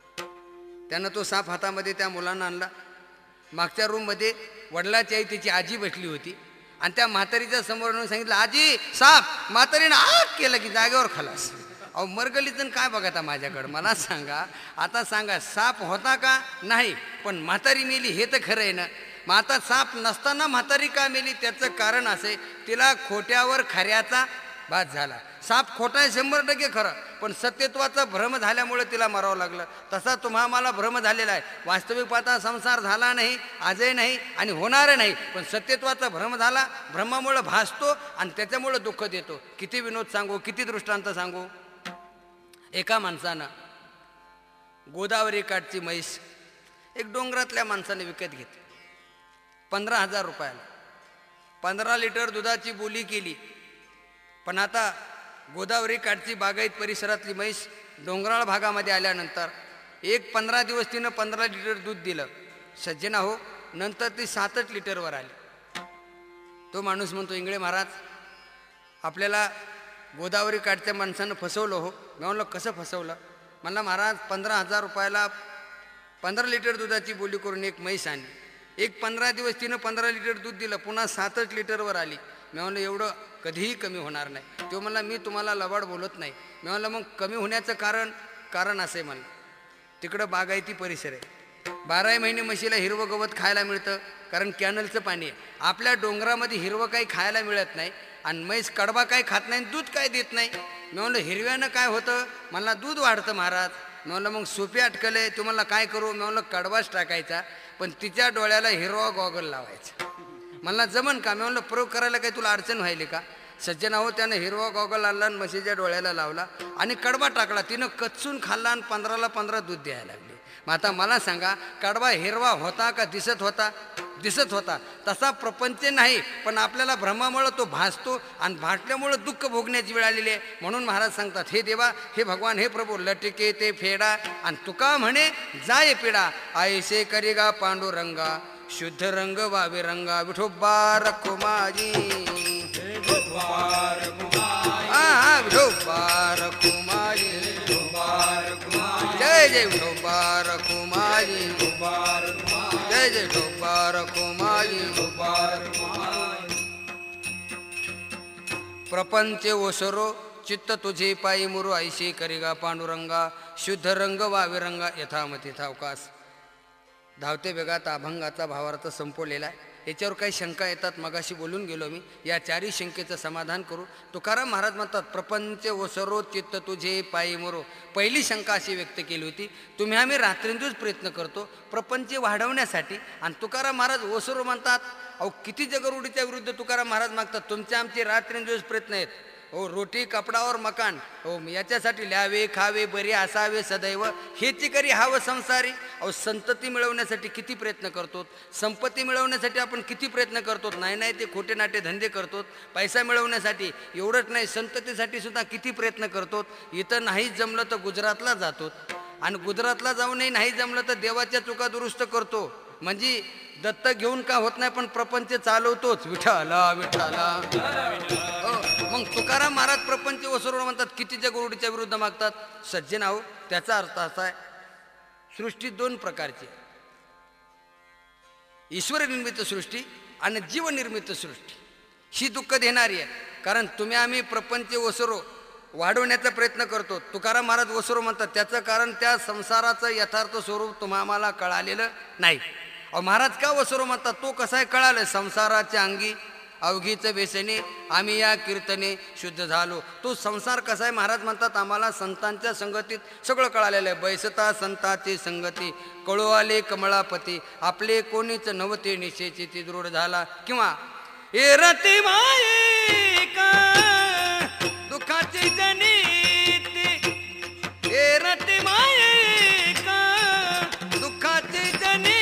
त्यानं तो साप हातामध्ये त्या मुलांना आणला. मागच्या रूममध्ये वडिलाची आई त्याची आजी बसली होती आणि त्या म्हातारीच्या समोर सांगितलं, आजी साप. म्हातारीनं आग केलं की जागेवर खलास. अहो मरगलीजण काय बघता माझ्याकडं, मला सांगा. आता सांगा, साप होता का? नाही, पण म्हातारी मेली हे तर खरं आहे ना. मग आता साप नसताना म्हातारी का मेली? त्याचं कारण असे, तिला खोट्यावर खऱ्याचा भात झाला. साप खोटा आहे शंभर टक्के खरं, पण सत्यत्वाचा भ्रम झाल्यामुळे तिला मरावं लागलं. तसा तुम्हा मला भ्रम झालेला आहे. वास्तविक पाहता संसार झाला नाही, आजही नाही आणि होणार नाही, पण सत्यत्वाचा भ्रम झाला. भ्रमामुळे भासतो आणि त्याच्यामुळं दुःख देतो. किती विनोद सांगू, किती दृष्टांत सांगू. एका माणसानं गोदावरी काठची म्हैस एक डोंगरातल्या माणसाने विकत घेतली पंधरा हजार रुपयाला. पंधरा लिटर दुधाची बोली केली. पण आता गोदावरी काठची बागायत परिसरातली म्हैस डोंगराळ भागामध्ये आल्यानंतर एक पंधरा दिवस तिनं पंधरा लिटर दूध दिलं. सज्जना हो, नंतर ती सातच लिटरवर आली. तो माणूस म्हणतो, इंगळे महाराज आपल्याला गोदावरी काठच्या माणसानं फसवलं हो. मी म्हणलं, कसं फसवलं? म्हणला, महाराज पंधरा हजार रुपयाला पंधरा लिटर दुधाची बोली करून एक म्हैस आणली. एक पंधरा दिवस तिनं पंधरा लिटर दूध दिलं, पुन्हा सातच लिटरवर आली. मी म्हणलं, एवढं कधीही कमी होणार नाही. तो म्हणला, मी तुम्हाला लबाड बोलत नाही. मी म्हणलं, मग कमी होण्याचं कारण कारण असं आहे. म्हणलं, तिकडं बागायती परिसर आहे, बाराही महिने म्हशीला हिरवं गवत खायला मिळतं, कारण कॅनलचं पाणी आहे. आपल्या डोंगरामध्ये हिरवं काही खायला मिळत नाही आणि म्हैस कडबा काही खात नाही, दूध काय देत नाही. मी म्हणलं हिरव्यानं काय होतं, मला दूध वाढतं महाराज. मी म्हणलं मग सोपी अटकले, तुम्हाला काय करू. मी म्हणलं कडबाच टाकायचा, पण तिच्या डोळ्याला हिरवा गॉगल लावायचा. मला जमन का. मी म्हणलं प्रयोग करायला काही तुला अडचण व्हायली का. सज्जन आहो, त्यानं हिरवा गॉगल आणला आणि म्हशीच्या डोळ्याला लावला आणि कडबा टाकला. तिनं कच्चून खाल्ला आणि पंधराला पंधरा दूध द्यायला लागली. मग आता मला सांगा, कडबा हिरवा होता का दिसत होता. दिसत होता. तसा प्रपंच नाही, पण आपल्याला भ्रमामुळं तो भासतो आणि भासल्यामुळं दुःख भोगण्याची वेळ आलेली आहे. म्हणून महाराज सांगतात, हे देवा, हे भगवान, हे प्रभू, लटके ते फेडा आणि तुका म्हणे जाय पिडा. आयसे करिगा पांडुरंगा शुद्ध रंग वावे रंगा. विठोबा रखो माझी, हा विठोबा रखो माझी, जय जय विठोबा रखो माझी, जय जय विठोबा रखो माझी. प्रपंच ओसरो चित्त तुझे पायी मुरू. ऐशी करिगा पांडुरंगा शुद्ध रंग वावे रंगा. यथामती थावकास. धावते वेगात अभंगाचा भावार्थ संपवलेला आहे. याच्यावर काही शंका येतात, मगाशी बोलून गेलो मी. या चारही शंकेचं समाधान करू. तुकाराम महाराज म्हणतात, प्रपंच ओसरो चित्त तुझे पायी मोरो. पहिली शंका अशी व्यक्त केली होती, तुम्ही आम्ही रात्रींदिवस प्रयत्न करतो प्रपंच वाढवण्यासाठी, आणि तुकाराम महाराज ओसरो म्हणतात. अहो किती जगरूडीच्या विरुद्ध तुकाराम महाराज मागतात. तुमचे आमचे रात्रींदिवस प्रयत्न आहेत. हो रोटी कपडावर मकान, हो याच्यासाठी ल्यावे खावे बरे असावे सदैव, हेची करी हावं संसारी. अहो संतती मिळवण्यासाठी किती प्रयत्न करतो, संपत्ती मिळवण्यासाठी आपण किती प्रयत्न करतो. नाही नाही ते खोटे नाटे धंदे करतो. पैसा मिळवण्यासाठी एवढंच नाही, संततीसाठी सुद्धा किती प्रयत्न करतो. इथं नाही जमलं तर गुजरातला जातो, आणि गुजरातला जाऊनही नाही जमलं तर देवाच्या चुका दुरुस्त करतो. म्हणजे दत्त घेऊन का होत नाही, पण प्रपंच चालवतोच. विठाला विठाला. हो मग तुकाराम महाराज प्रपंच ओसरवून म्हणतात, किती जगरूडीच्या विरुद्ध मागतात. सज्जन आहो, त्याचा अर्थ असा आहे, सृष्टी दोन प्रकारची, ईश्वर निर्मित सृष्टी आणि जीवनिर्मित सृष्टी. ही दुःख देणारी आहे. कारण तुम्ही आम्ही प्रपंच ओसरो वाढवण्याचा प्रयत्न करतो. तुकाराम महाराज ओसरो म्हणतात, त्याचं कारण त्या संसाराचं यथार्थ स्वरूप तुम्हा आम्हाला कळालेलं नाही. अहो महाराज का ओसरो म्हणतात, तो कसा आहे कळालं. संसाराच्या अंगी अवघीचं व्यसने आम्ही या कीर्तने शुद्ध झालो. तो संसार कसा आहे महाराज म्हणतात, आम्हाला संतांच्या संगतीत सगळं कळालेलं आहे. बैसता संताची संगती कळू आले कमळापती, आपले कोणीच नवते निशेची ती दृढ झाला. किंवा ए रती मायिका दुःखाची जनिती, ए रती मायिका दुःखाची जनिती,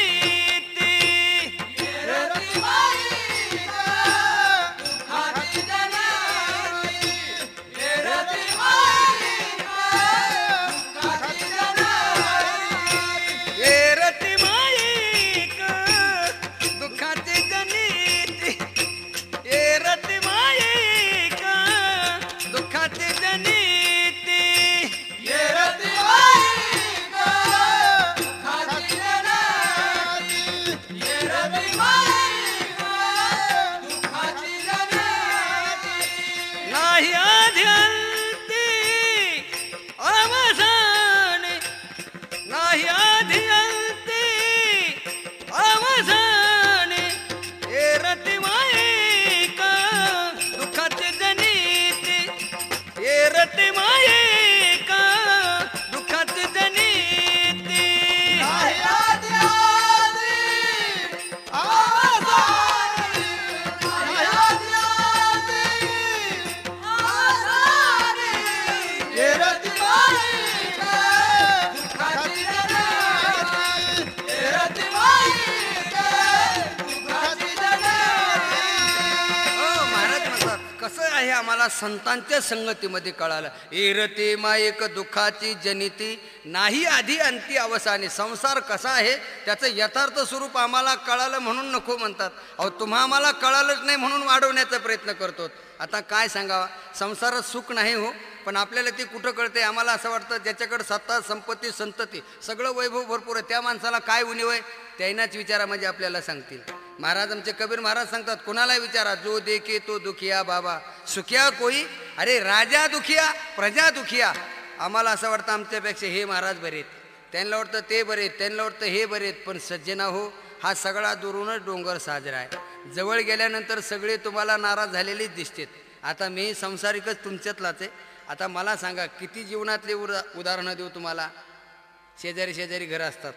आम्हाला संतांच्या संगतीमध्ये कळालं. एरते मायक दुःखाची जनिती नाही आधी अंती अवसानी. संसार कसा आहे त्याचं यथार्थ स्वरूप आम्हाला कळालं म्हणून नको म्हणतात. अहो तुम्हा आम्हाला कळालंच नाही म्हणून वाढवण्याचा प्रयत्न करतो. आता काय सांगावा, संसारात सुख नाही हो, पण आपल्याला ते कुठं कळते. आम्हाला असं वाटतं ज्याच्याकडे सत्ता संपत्ती संतती सगळं वैभव भरपूर आहे, त्या माणसाला काय उणीव आहे त्यानाच विचारा म्हणजे आपल्याला सांगतील. महाराज आमचे कबीर महाराज सांगतात, कोणाला विचारा, जो देखे तो दुखिया बाबा सुखिया कोई. अरे राजा दुखिया प्रजा दुखिया. आम्हाला असं वाटतं आमच्यापेक्षा हे महाराज बरे आहेत. त्यांना वाटतं ते बरे, त्यांना वाटतं हे बरेत, पण सज्जना हो, हा सगळा दुरूनच डोंगर साजरा आहे. जवळ गेल्यानंतर सगळे तुम्हाला नाराज झालेलेच दिसतात. आता मी संसारिकच तुमच्यातलाच आहे. आता मला सांगा, किती जीवनातले उदा उदाहरणं देऊ तुम्हाला. शेजारी शेजारी घरं असतात,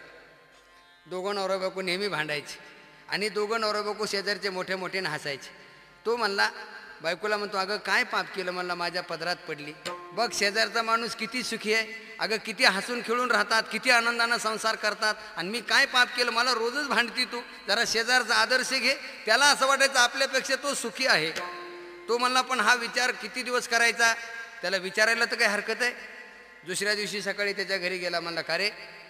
दोघं नवरा बायको नेहमी भांडायचे आणि दोघं नवरा बायको शेजारचे मोठे मोठे हसायचे. तो म्हणला, बायकोला म्हणतो, अगं काय पाप केलं म्हणला, माझ्या पदरात पडली. बघ शेजारचा माणूस किती सुखी आहे, अगं किती हसून खेळून राहतात, किती आनंदानं संसार करतात, आणि मी काय पाप केलं, मला रोजच भांडती तू. जरा शेजारचा आदर्श घे. त्याला असं वाटायचं आपल्यापेक्षा तो सुखी आहे. तो म्हणला, पण हा विचार किती दिवस करायचा, त्याला विचारायला तर काही हरकत आहे. दुसऱ्या दिवशी सकाळी त्याच्या घरी गेला. म्हणला, का रे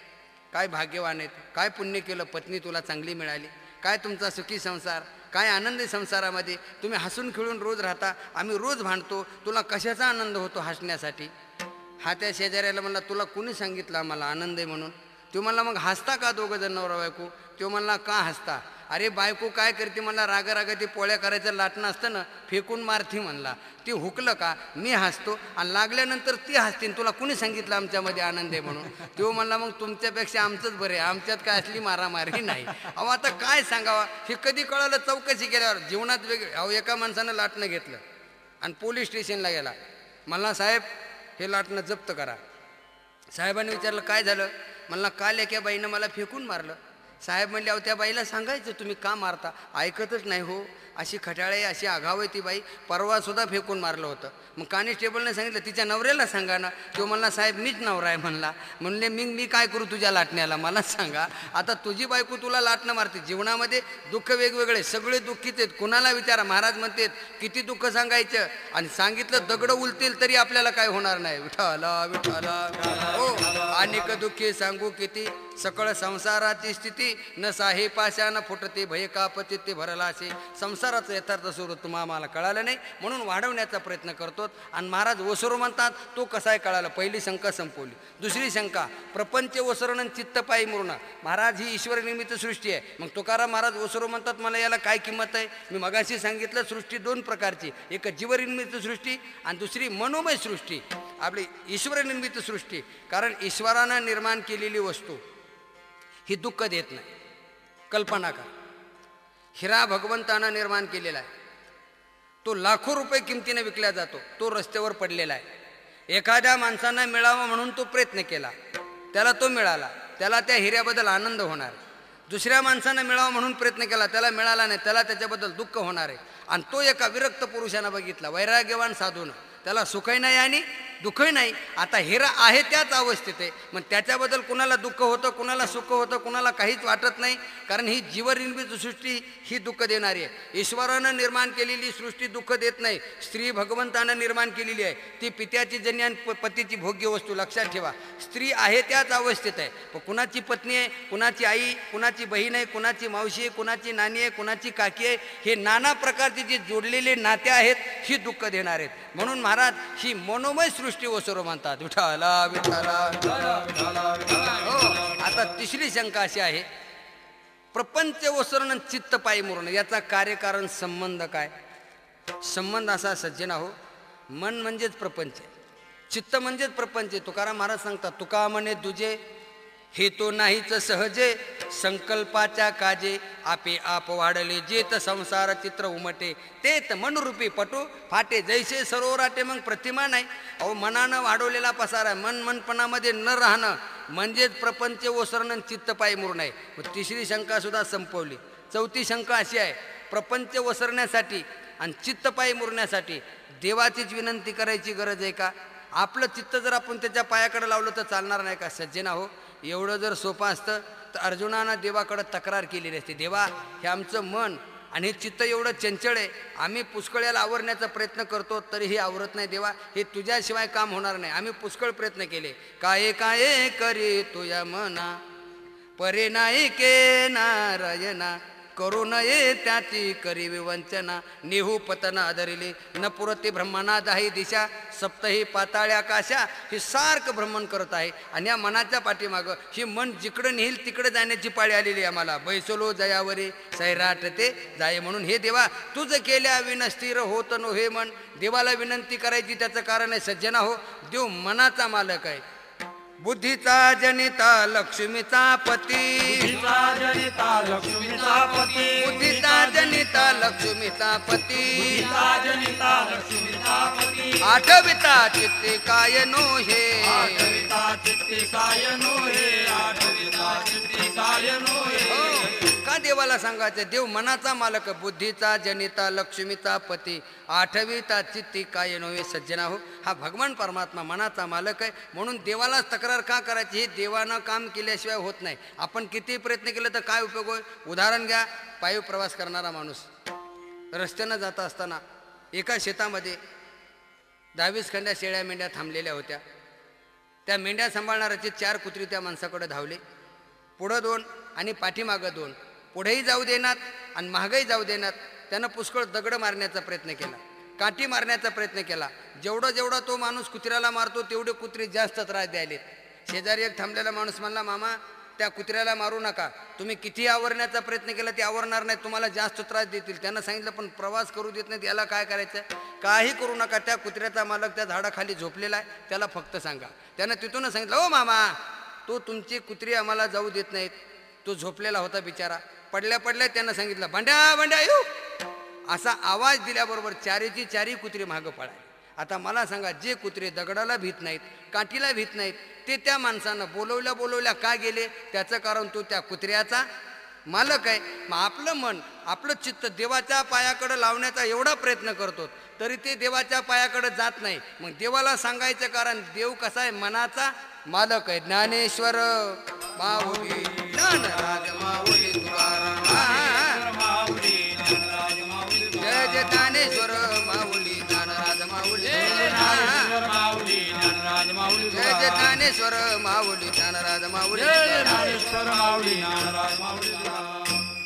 काय भाग्यवान आहेत, काय पुण्य केलं, पत्नी तुला चांगली मिळाली, काय तुमचा सुखी संसार, काय आनंद आहे संसारामध्ये, तुम्ही हसून खेळून रोज राहता, आम्ही रोज भांडतो, तुला कशाचा आनंद होतो हसण्यासाठी. हा त्या शेजाऱ्याला म्हणला, तुला कुणी सांगितलं आम्हाला आनंद आहे म्हणून. तो म्हणला, मग हसता का दोघं जण नवरा बायको. तो म्हणला, का हसता. अरे बायको काय करते म्हणला, रागा रागा ती पोळ्या करायचं लाटणं असतं ना, फेकून मारती म्हणला. ती हुकलं का मी हसतो आणि लागल्यानंतर ती हसते, तुला कुणी सांगितलं आमच्यामध्ये आनंद आहे म्हणून. तो म्हणला, मग तुमच्यापेक्षा आमचंच बरं आहे, आमच्यात काय असली मारामारी नाही. अहो आता काय सांगावा, हे कधी कळलं चौकशी केल्यावर. जीवनात वेगळे. अहो एका माणसानं लाटणं घेतलं आणि पोलीस स्टेशनला गेला. म्हणला, साहेब हे लाटणं जप्त करा. साहेबांनी विचारलं, काय झालं. म्हणला, काल एका बाईनं मला फेकून मारलं. साहेब म्हणले, अहो त्या बाईला सांगायचं तुम्ही का मारता. ऐकतच नाही हो, अशी खटाळे अशी आघाव आहे ती बाई, परवासुद्धा फेकून मारलं होतं. मग कॉन्स्टेबलने सांगितलं, तिच्या नवऱ्याला सांगा ना. तो म्हणला, साहेब मीच नवरा आहे म्हणला. म्हणले, मी मी काय करू तुझ्या लाटण्याला, मला सांगा. आता तुझी बायको तुला लाटणं मारते. जीवनामध्ये दुःख वेगवेगळे, सगळे दुःखीच आहेत. कुणाला विचारा. महाराज म्हणतात, किती दुःख सांगायचं, आणि सांगितलं दगडं उलतील तरी आपल्याला काय होणार नाही. विठाला विठाला हो, अनेक दुःखी सांगू किती, सकळ संसाराची स्थिती न साहे पाशानं फुटते, भय कापते ते भरला असे. संसाराचं यथार्थ स्वरूप तुम्हाला आम्हाला कळालं नाही, म्हणून वाढवण्याचा प्रयत्न करतो. आणि महाराज ओसरो म्हणतात, तो कसा आहे कळालं. पहिली शंका संपवली. दुसरी शंका, प्रपंच ओसरण चित्त पायी मुरण. महाराज ही ईश्वर निर्मित सृष्टी आहे. मग तुकाराम महाराज ओसरो म्हणतात, मला याला काय किंमत आहे. मी मगाशी सांगितलं, सृष्टी दोन प्रकारची, एक जीवनिर्मित सृष्टी आणि दुसरी मनोमय सृष्टी. आपली ईश्वर निर्मित सृष्टी, कारण ईश्वरानं निर्माण केलेली वस्तू ही दुःख देत नाही. कल्पना करा, हिरा भगवंतानं निर्माण केलेला आहे, तो लाखो रुपये किमतीने विकला जातो, तो रस्त्यावर पडलेला आहे. एखाद्या माणसांना मिळावा म्हणून तो प्रयत्न केला, त्याला तो मिळाला, त्याला त्या हिऱ्याबद्दल आनंद होणार. दुसऱ्या माणसानं मिळावा म्हणून प्रयत्न केला, त्याला मिळाला नाही, त्याला त्याच्याबद्दल दुःख होणार आहे. आणि तो एका विरक्त पुरुषानं बघितला, वैराग्यवान साधूनं, त्याला सुखही नाही आणि दुःखही नाही. आता हिरा आहे त्याच अवस्थेत आहे. मग त्याच्याबद्दल कुणाला दुःख होतं, कुणाला सुख होतं, कुणाला काहीच वाटत नाही. कारण ही जीवनिर्मित सृष्टी ही दुःख देणारी आहे. ईश्वरानं निर्माण केलेली सृष्टी दुःख देत नाही. स्त्री भगवंतानं निर्माण केलेली आहे, ती पित्याची जन्य आणि पतीची भोग्य वस्तू. लक्षात ठेवा, स्त्री आहे त्याच अवस्थेत आहे. पण कुणाची पत्नी आहे, कुणाची आई, कुणाची बहीण आहे, कुणाची मावशी आहे, कुणाची नानी आहे, कुणाची काकी आहे, हे नाना प्रकारचे जे जोडलेले नाते आहेत ही दुःख देणार आहेत. म्हणून महाराज ही मनोमय सृष्टी ओसरो म्हणतात. विठाला विठाला हो. आता तिसरी शंका अशी आहे, प्रपंच ओसरण चित्त पायी मुरण, याचा कार्यकारण संबंध काय. संबंध असा सज्जना हो, मन म्हणजेच प्रपंच, चित्त म्हणजेच प्रपंच. तुकाराम महाराज सांगतात, तुका म्हणे तुझे हे तो नाहीच सहजे, संकल्पाच्या काजे आपे आप वाढले, जेत संसार चित्र उमटे, तेत मनरूपी पटू फाटे, जैसे सरोवराटे मग प्रतिमा नाही. अहो मनानं वाढवलेला पसार आहे. मन मनपणामध्ये न राहणं म्हणजेच प्रपंच ओसरणं चित्त पायी मुरण आहे. मग तिसरी शंका सुद्धा संपवली. चौथी शंका अशी आहे, प्रपंच ओसरण्यासाठी आणि चित्त पायी मुरण्यासाठी देवाचीच विनंती करायची गरज आहे का. आपलं चित्त जर आपण त्याच्या पायाकडे लावलं तर चालणार नाही का. सज्जना हो, एवढं जर सोपं असतं तर अर्जुनानं देवाकडं तक्रार केलेली असते, देवा हे आमचं मन आणि हे चित्त एवढं चंचळ आहे, आम्ही पुष्कळ याला आवरण्याचा प्रयत्न करतो तरीही आवरत नाही. देवा हे तुझ्याशिवाय काम होणार नाही, आम्ही पुष्कळ प्रयत्न केले. काय काय करी तुया मना परे नाही के नारायणा, करू नये त्याची करी विवंचना, नेहू पतना धरिले न पुरते ब्रह्मणा दाही दिशा, सप्तही पाताळ्या काशा. हे सारखं भ्रमण करत आहे आणि या मनाच्या पाठीमागं ही मन जिकडं नेईल तिकडे जाण्याची पाळी आलेली आहे आम्हाला. बैसलो जयावरे सैराटते जाय म्हणून. हे देवा तुझं केल्या विनस्थिर होत नो हे मन. देवाला विनंती करायची त्याचं कारण आहे सज्जना हो, देव मनाचा मालक आहे. बुद्धीचा जनिता लक्ष्मीचा पती बुद्धीचा जनिता लक्ष्मीचा पती बुद्धीचा जनिता लक्ष्मीचा पती बुद्धीचा जनिता लक्ष्मीचा पती आठविता चित्ते काय नो हे आठविता चित्ती काय नो हे आठविता चित्ती काय नो हे हो. का देवाला सांगायचं देव मनाचा मालक बुद्धीचा जनिता लक्ष्मीचा पती आठविता चित्ती काय नव्हे सज्जना हो. हा भगवान परमात्मा मनाचा मालक आहे म्हणून देवालाच तक्रार का करायची हे देवानं काम केल्याशिवाय होत नाही. आपण किती प्रयत्न केले तर काय उपयोग होय. उदाहरण घ्या पायी प्रवास करणारा माणूस रस्त्यानं जात असताना एका शेतामध्ये दहावीस खंड्या शेळ्या मेंढ्या थांबलेल्या होत्या. त्या मेंढ्या सांभाळणाऱ्याचे चार कुत्री त्या माणसाकडे धावले. पुढं दोन आणि पाठीमागं दोन. पुढेही जाऊ देणार आणि मागंही जाऊ देणार. त्यानं पुष्कळ दगड मारण्याचा प्रयत्न केला काठी मारण्याचा प्रयत्न केला. जेवढा जेवढा तो माणूस कुत्र्याला मारतो तेवढे कुत्रे जास्त त्रास द्यायले. शेजारी एक थांबलेला माणूस म्हणला मामा त्या कुत्र्याला मारू नका तुम्ही किती आवरण्याचा प्रयत्न केला ते आवरणार नाही तुम्हाला जास्त त्रास देतील. त्यांना सांगितलं पण प्रवास करू देत नाहीत याला काय करायचं काही करू नका. त्या कुत्र्याचा मालक त्या झाडाखाली झोपलेला आहे त्याला फक्त सांगा. त्यानं तिथूनच सांगितलं ओ मामा तो तुमची कुत्री आम्हाला जाऊ देत नाहीत. तो झोपलेला होता बिचारा. पडल्या पडल्या त्यानं सांगितलं भांड्या भांड्या येऊ असा आवाज दिल्याबरोबर चारीची चारी कुत्री मागं पळाली. आता मला सांगा जे कुत्रे दगडाला भीत नाहीत काठीला भीत नाहीत ते त्या माणसानं बोलवल्या बोलवल्या का गेले त्याचं कारण तो त्या कुत्र्याचा मालक आहे. मग आपलं मन आपलं चित्त देवाच्या पायाकडे लावण्याचा एवढा प्रयत्न करतो तरी ते देवाच्या पायाकडे जात नाही. मग देवाला सांगायचं कारण देव कसा आहे मनाचा मालक आहे. ज्ञानेश्वर माऊली ज्ञानराज माऊली तुकाराम जय जय ज्ञानेश्वर माऊली ज्ञानराज माऊली माऊली ज्ञानराज माऊली जय जय ज्ञानेश्वर माऊली ज्ञानराज माऊली ज्ञानेश्वर माऊली ज्ञानराज माऊली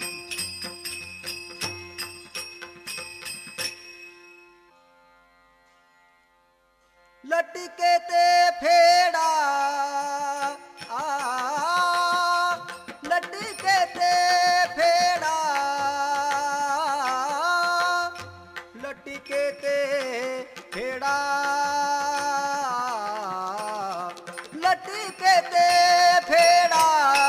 लटके ते फेडा आ लटके ते फेडा लटके ते फेडा लटके ते फेडा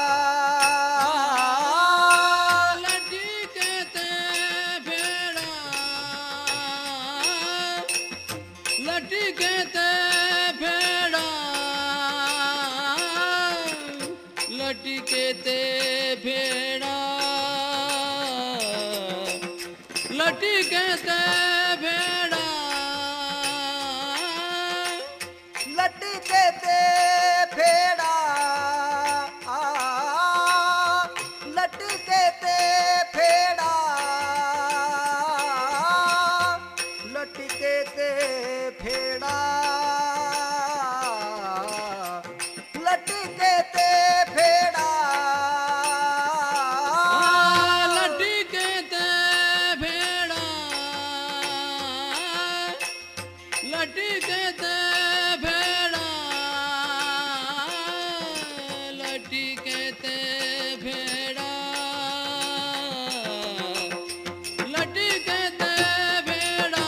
लटके ते फेड़ा लटके ते फेड़ा लटके ते फेडा आ लटके ते फेडा लटके ते फेडा लटके ते फेडा लटके ते फेड़ा लटके ते फेड़ा लटके ते फेड़ा लटके ते फेड़ा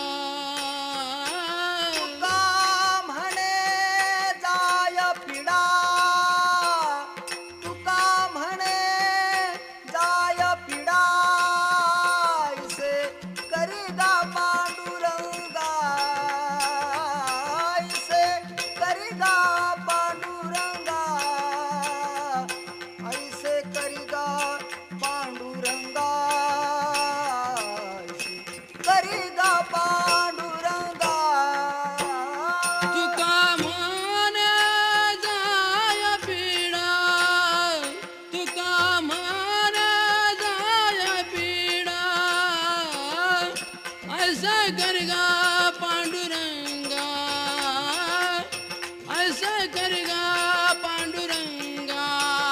तुका म्हणे जाय पिडा तुका म्हणे जाय पिडा ऐसे करीगा पांडुरंगा ऐसे करीगा पांडुरंगा ऐसे करीगा पांडुरंगा ऐसे करीगा पांडुरंगा तुका म्हणे जाय पिडा तुका म्हणे जाय पिडा ऐसा करगा पांडुरंगा ऐसा करगा पांडुरंगा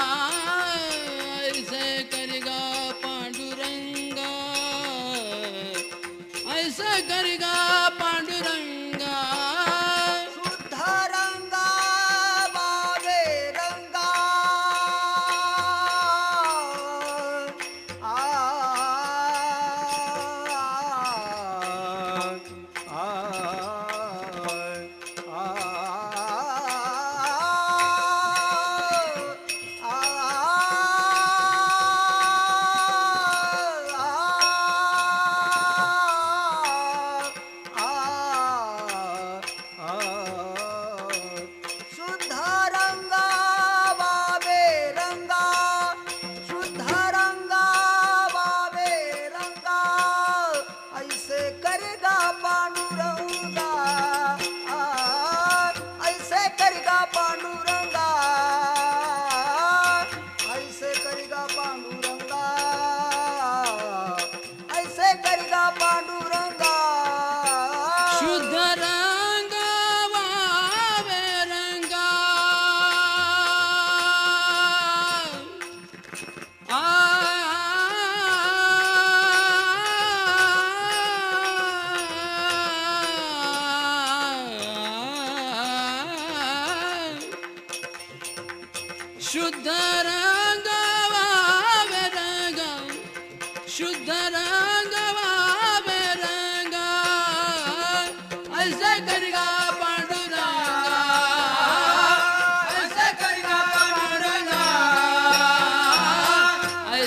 ऐसे करगा पांडुरंगा ऐसा करगा पांडुरंगा शुद्ध रंगा वावे रंगा आ आ आ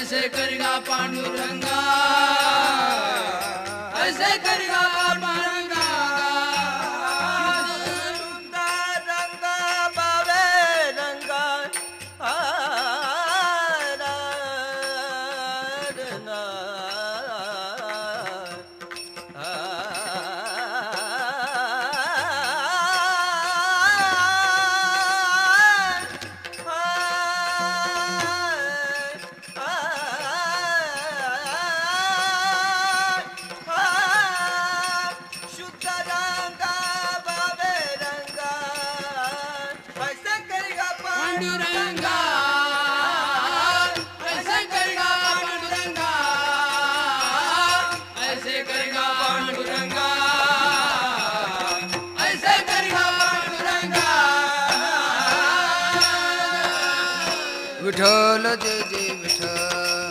ऐसे करेगा पांडुरंगा ऐसे करेगा पांडुरंगा शुद्ध रंग बावे रंग आराधना शुद्ध रंग बावे रंग ऐसे करेगा पांडुरंगा ऐसे करेगा पांडुरंगा ऐसे करेगा पांडुरंगा ऐसे करेगा पांडुरंगा विठ्ठल जय जय विठ्ठल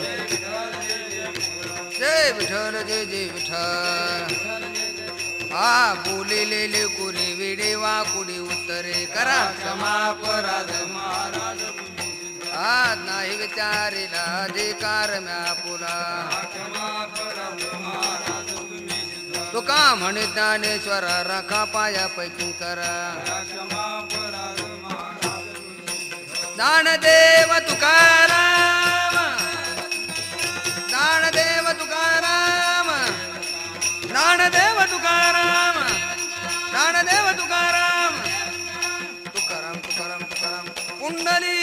जय विठ्ठल जय जय विठ्ठल हा बोलिलेले कुरी विडे वा कुडी उत्तरे करा क्षमा अपराध महाराज आज नाही विचारिला अधिकार म्या पुला क्षमा अपराध महाराज तुम्ही तुका म्हणे ज्ञानेश्वर राखा पाया पैकी करा क्षमा अपराध महाराज ज्ञानदेव तुकाराम ज्ञानदेव तुकाराम ज्ञानदेव तुकाराम ज्ञानदेव तुकाराम तुकाराम तुकाराम तुकाराम पुंडली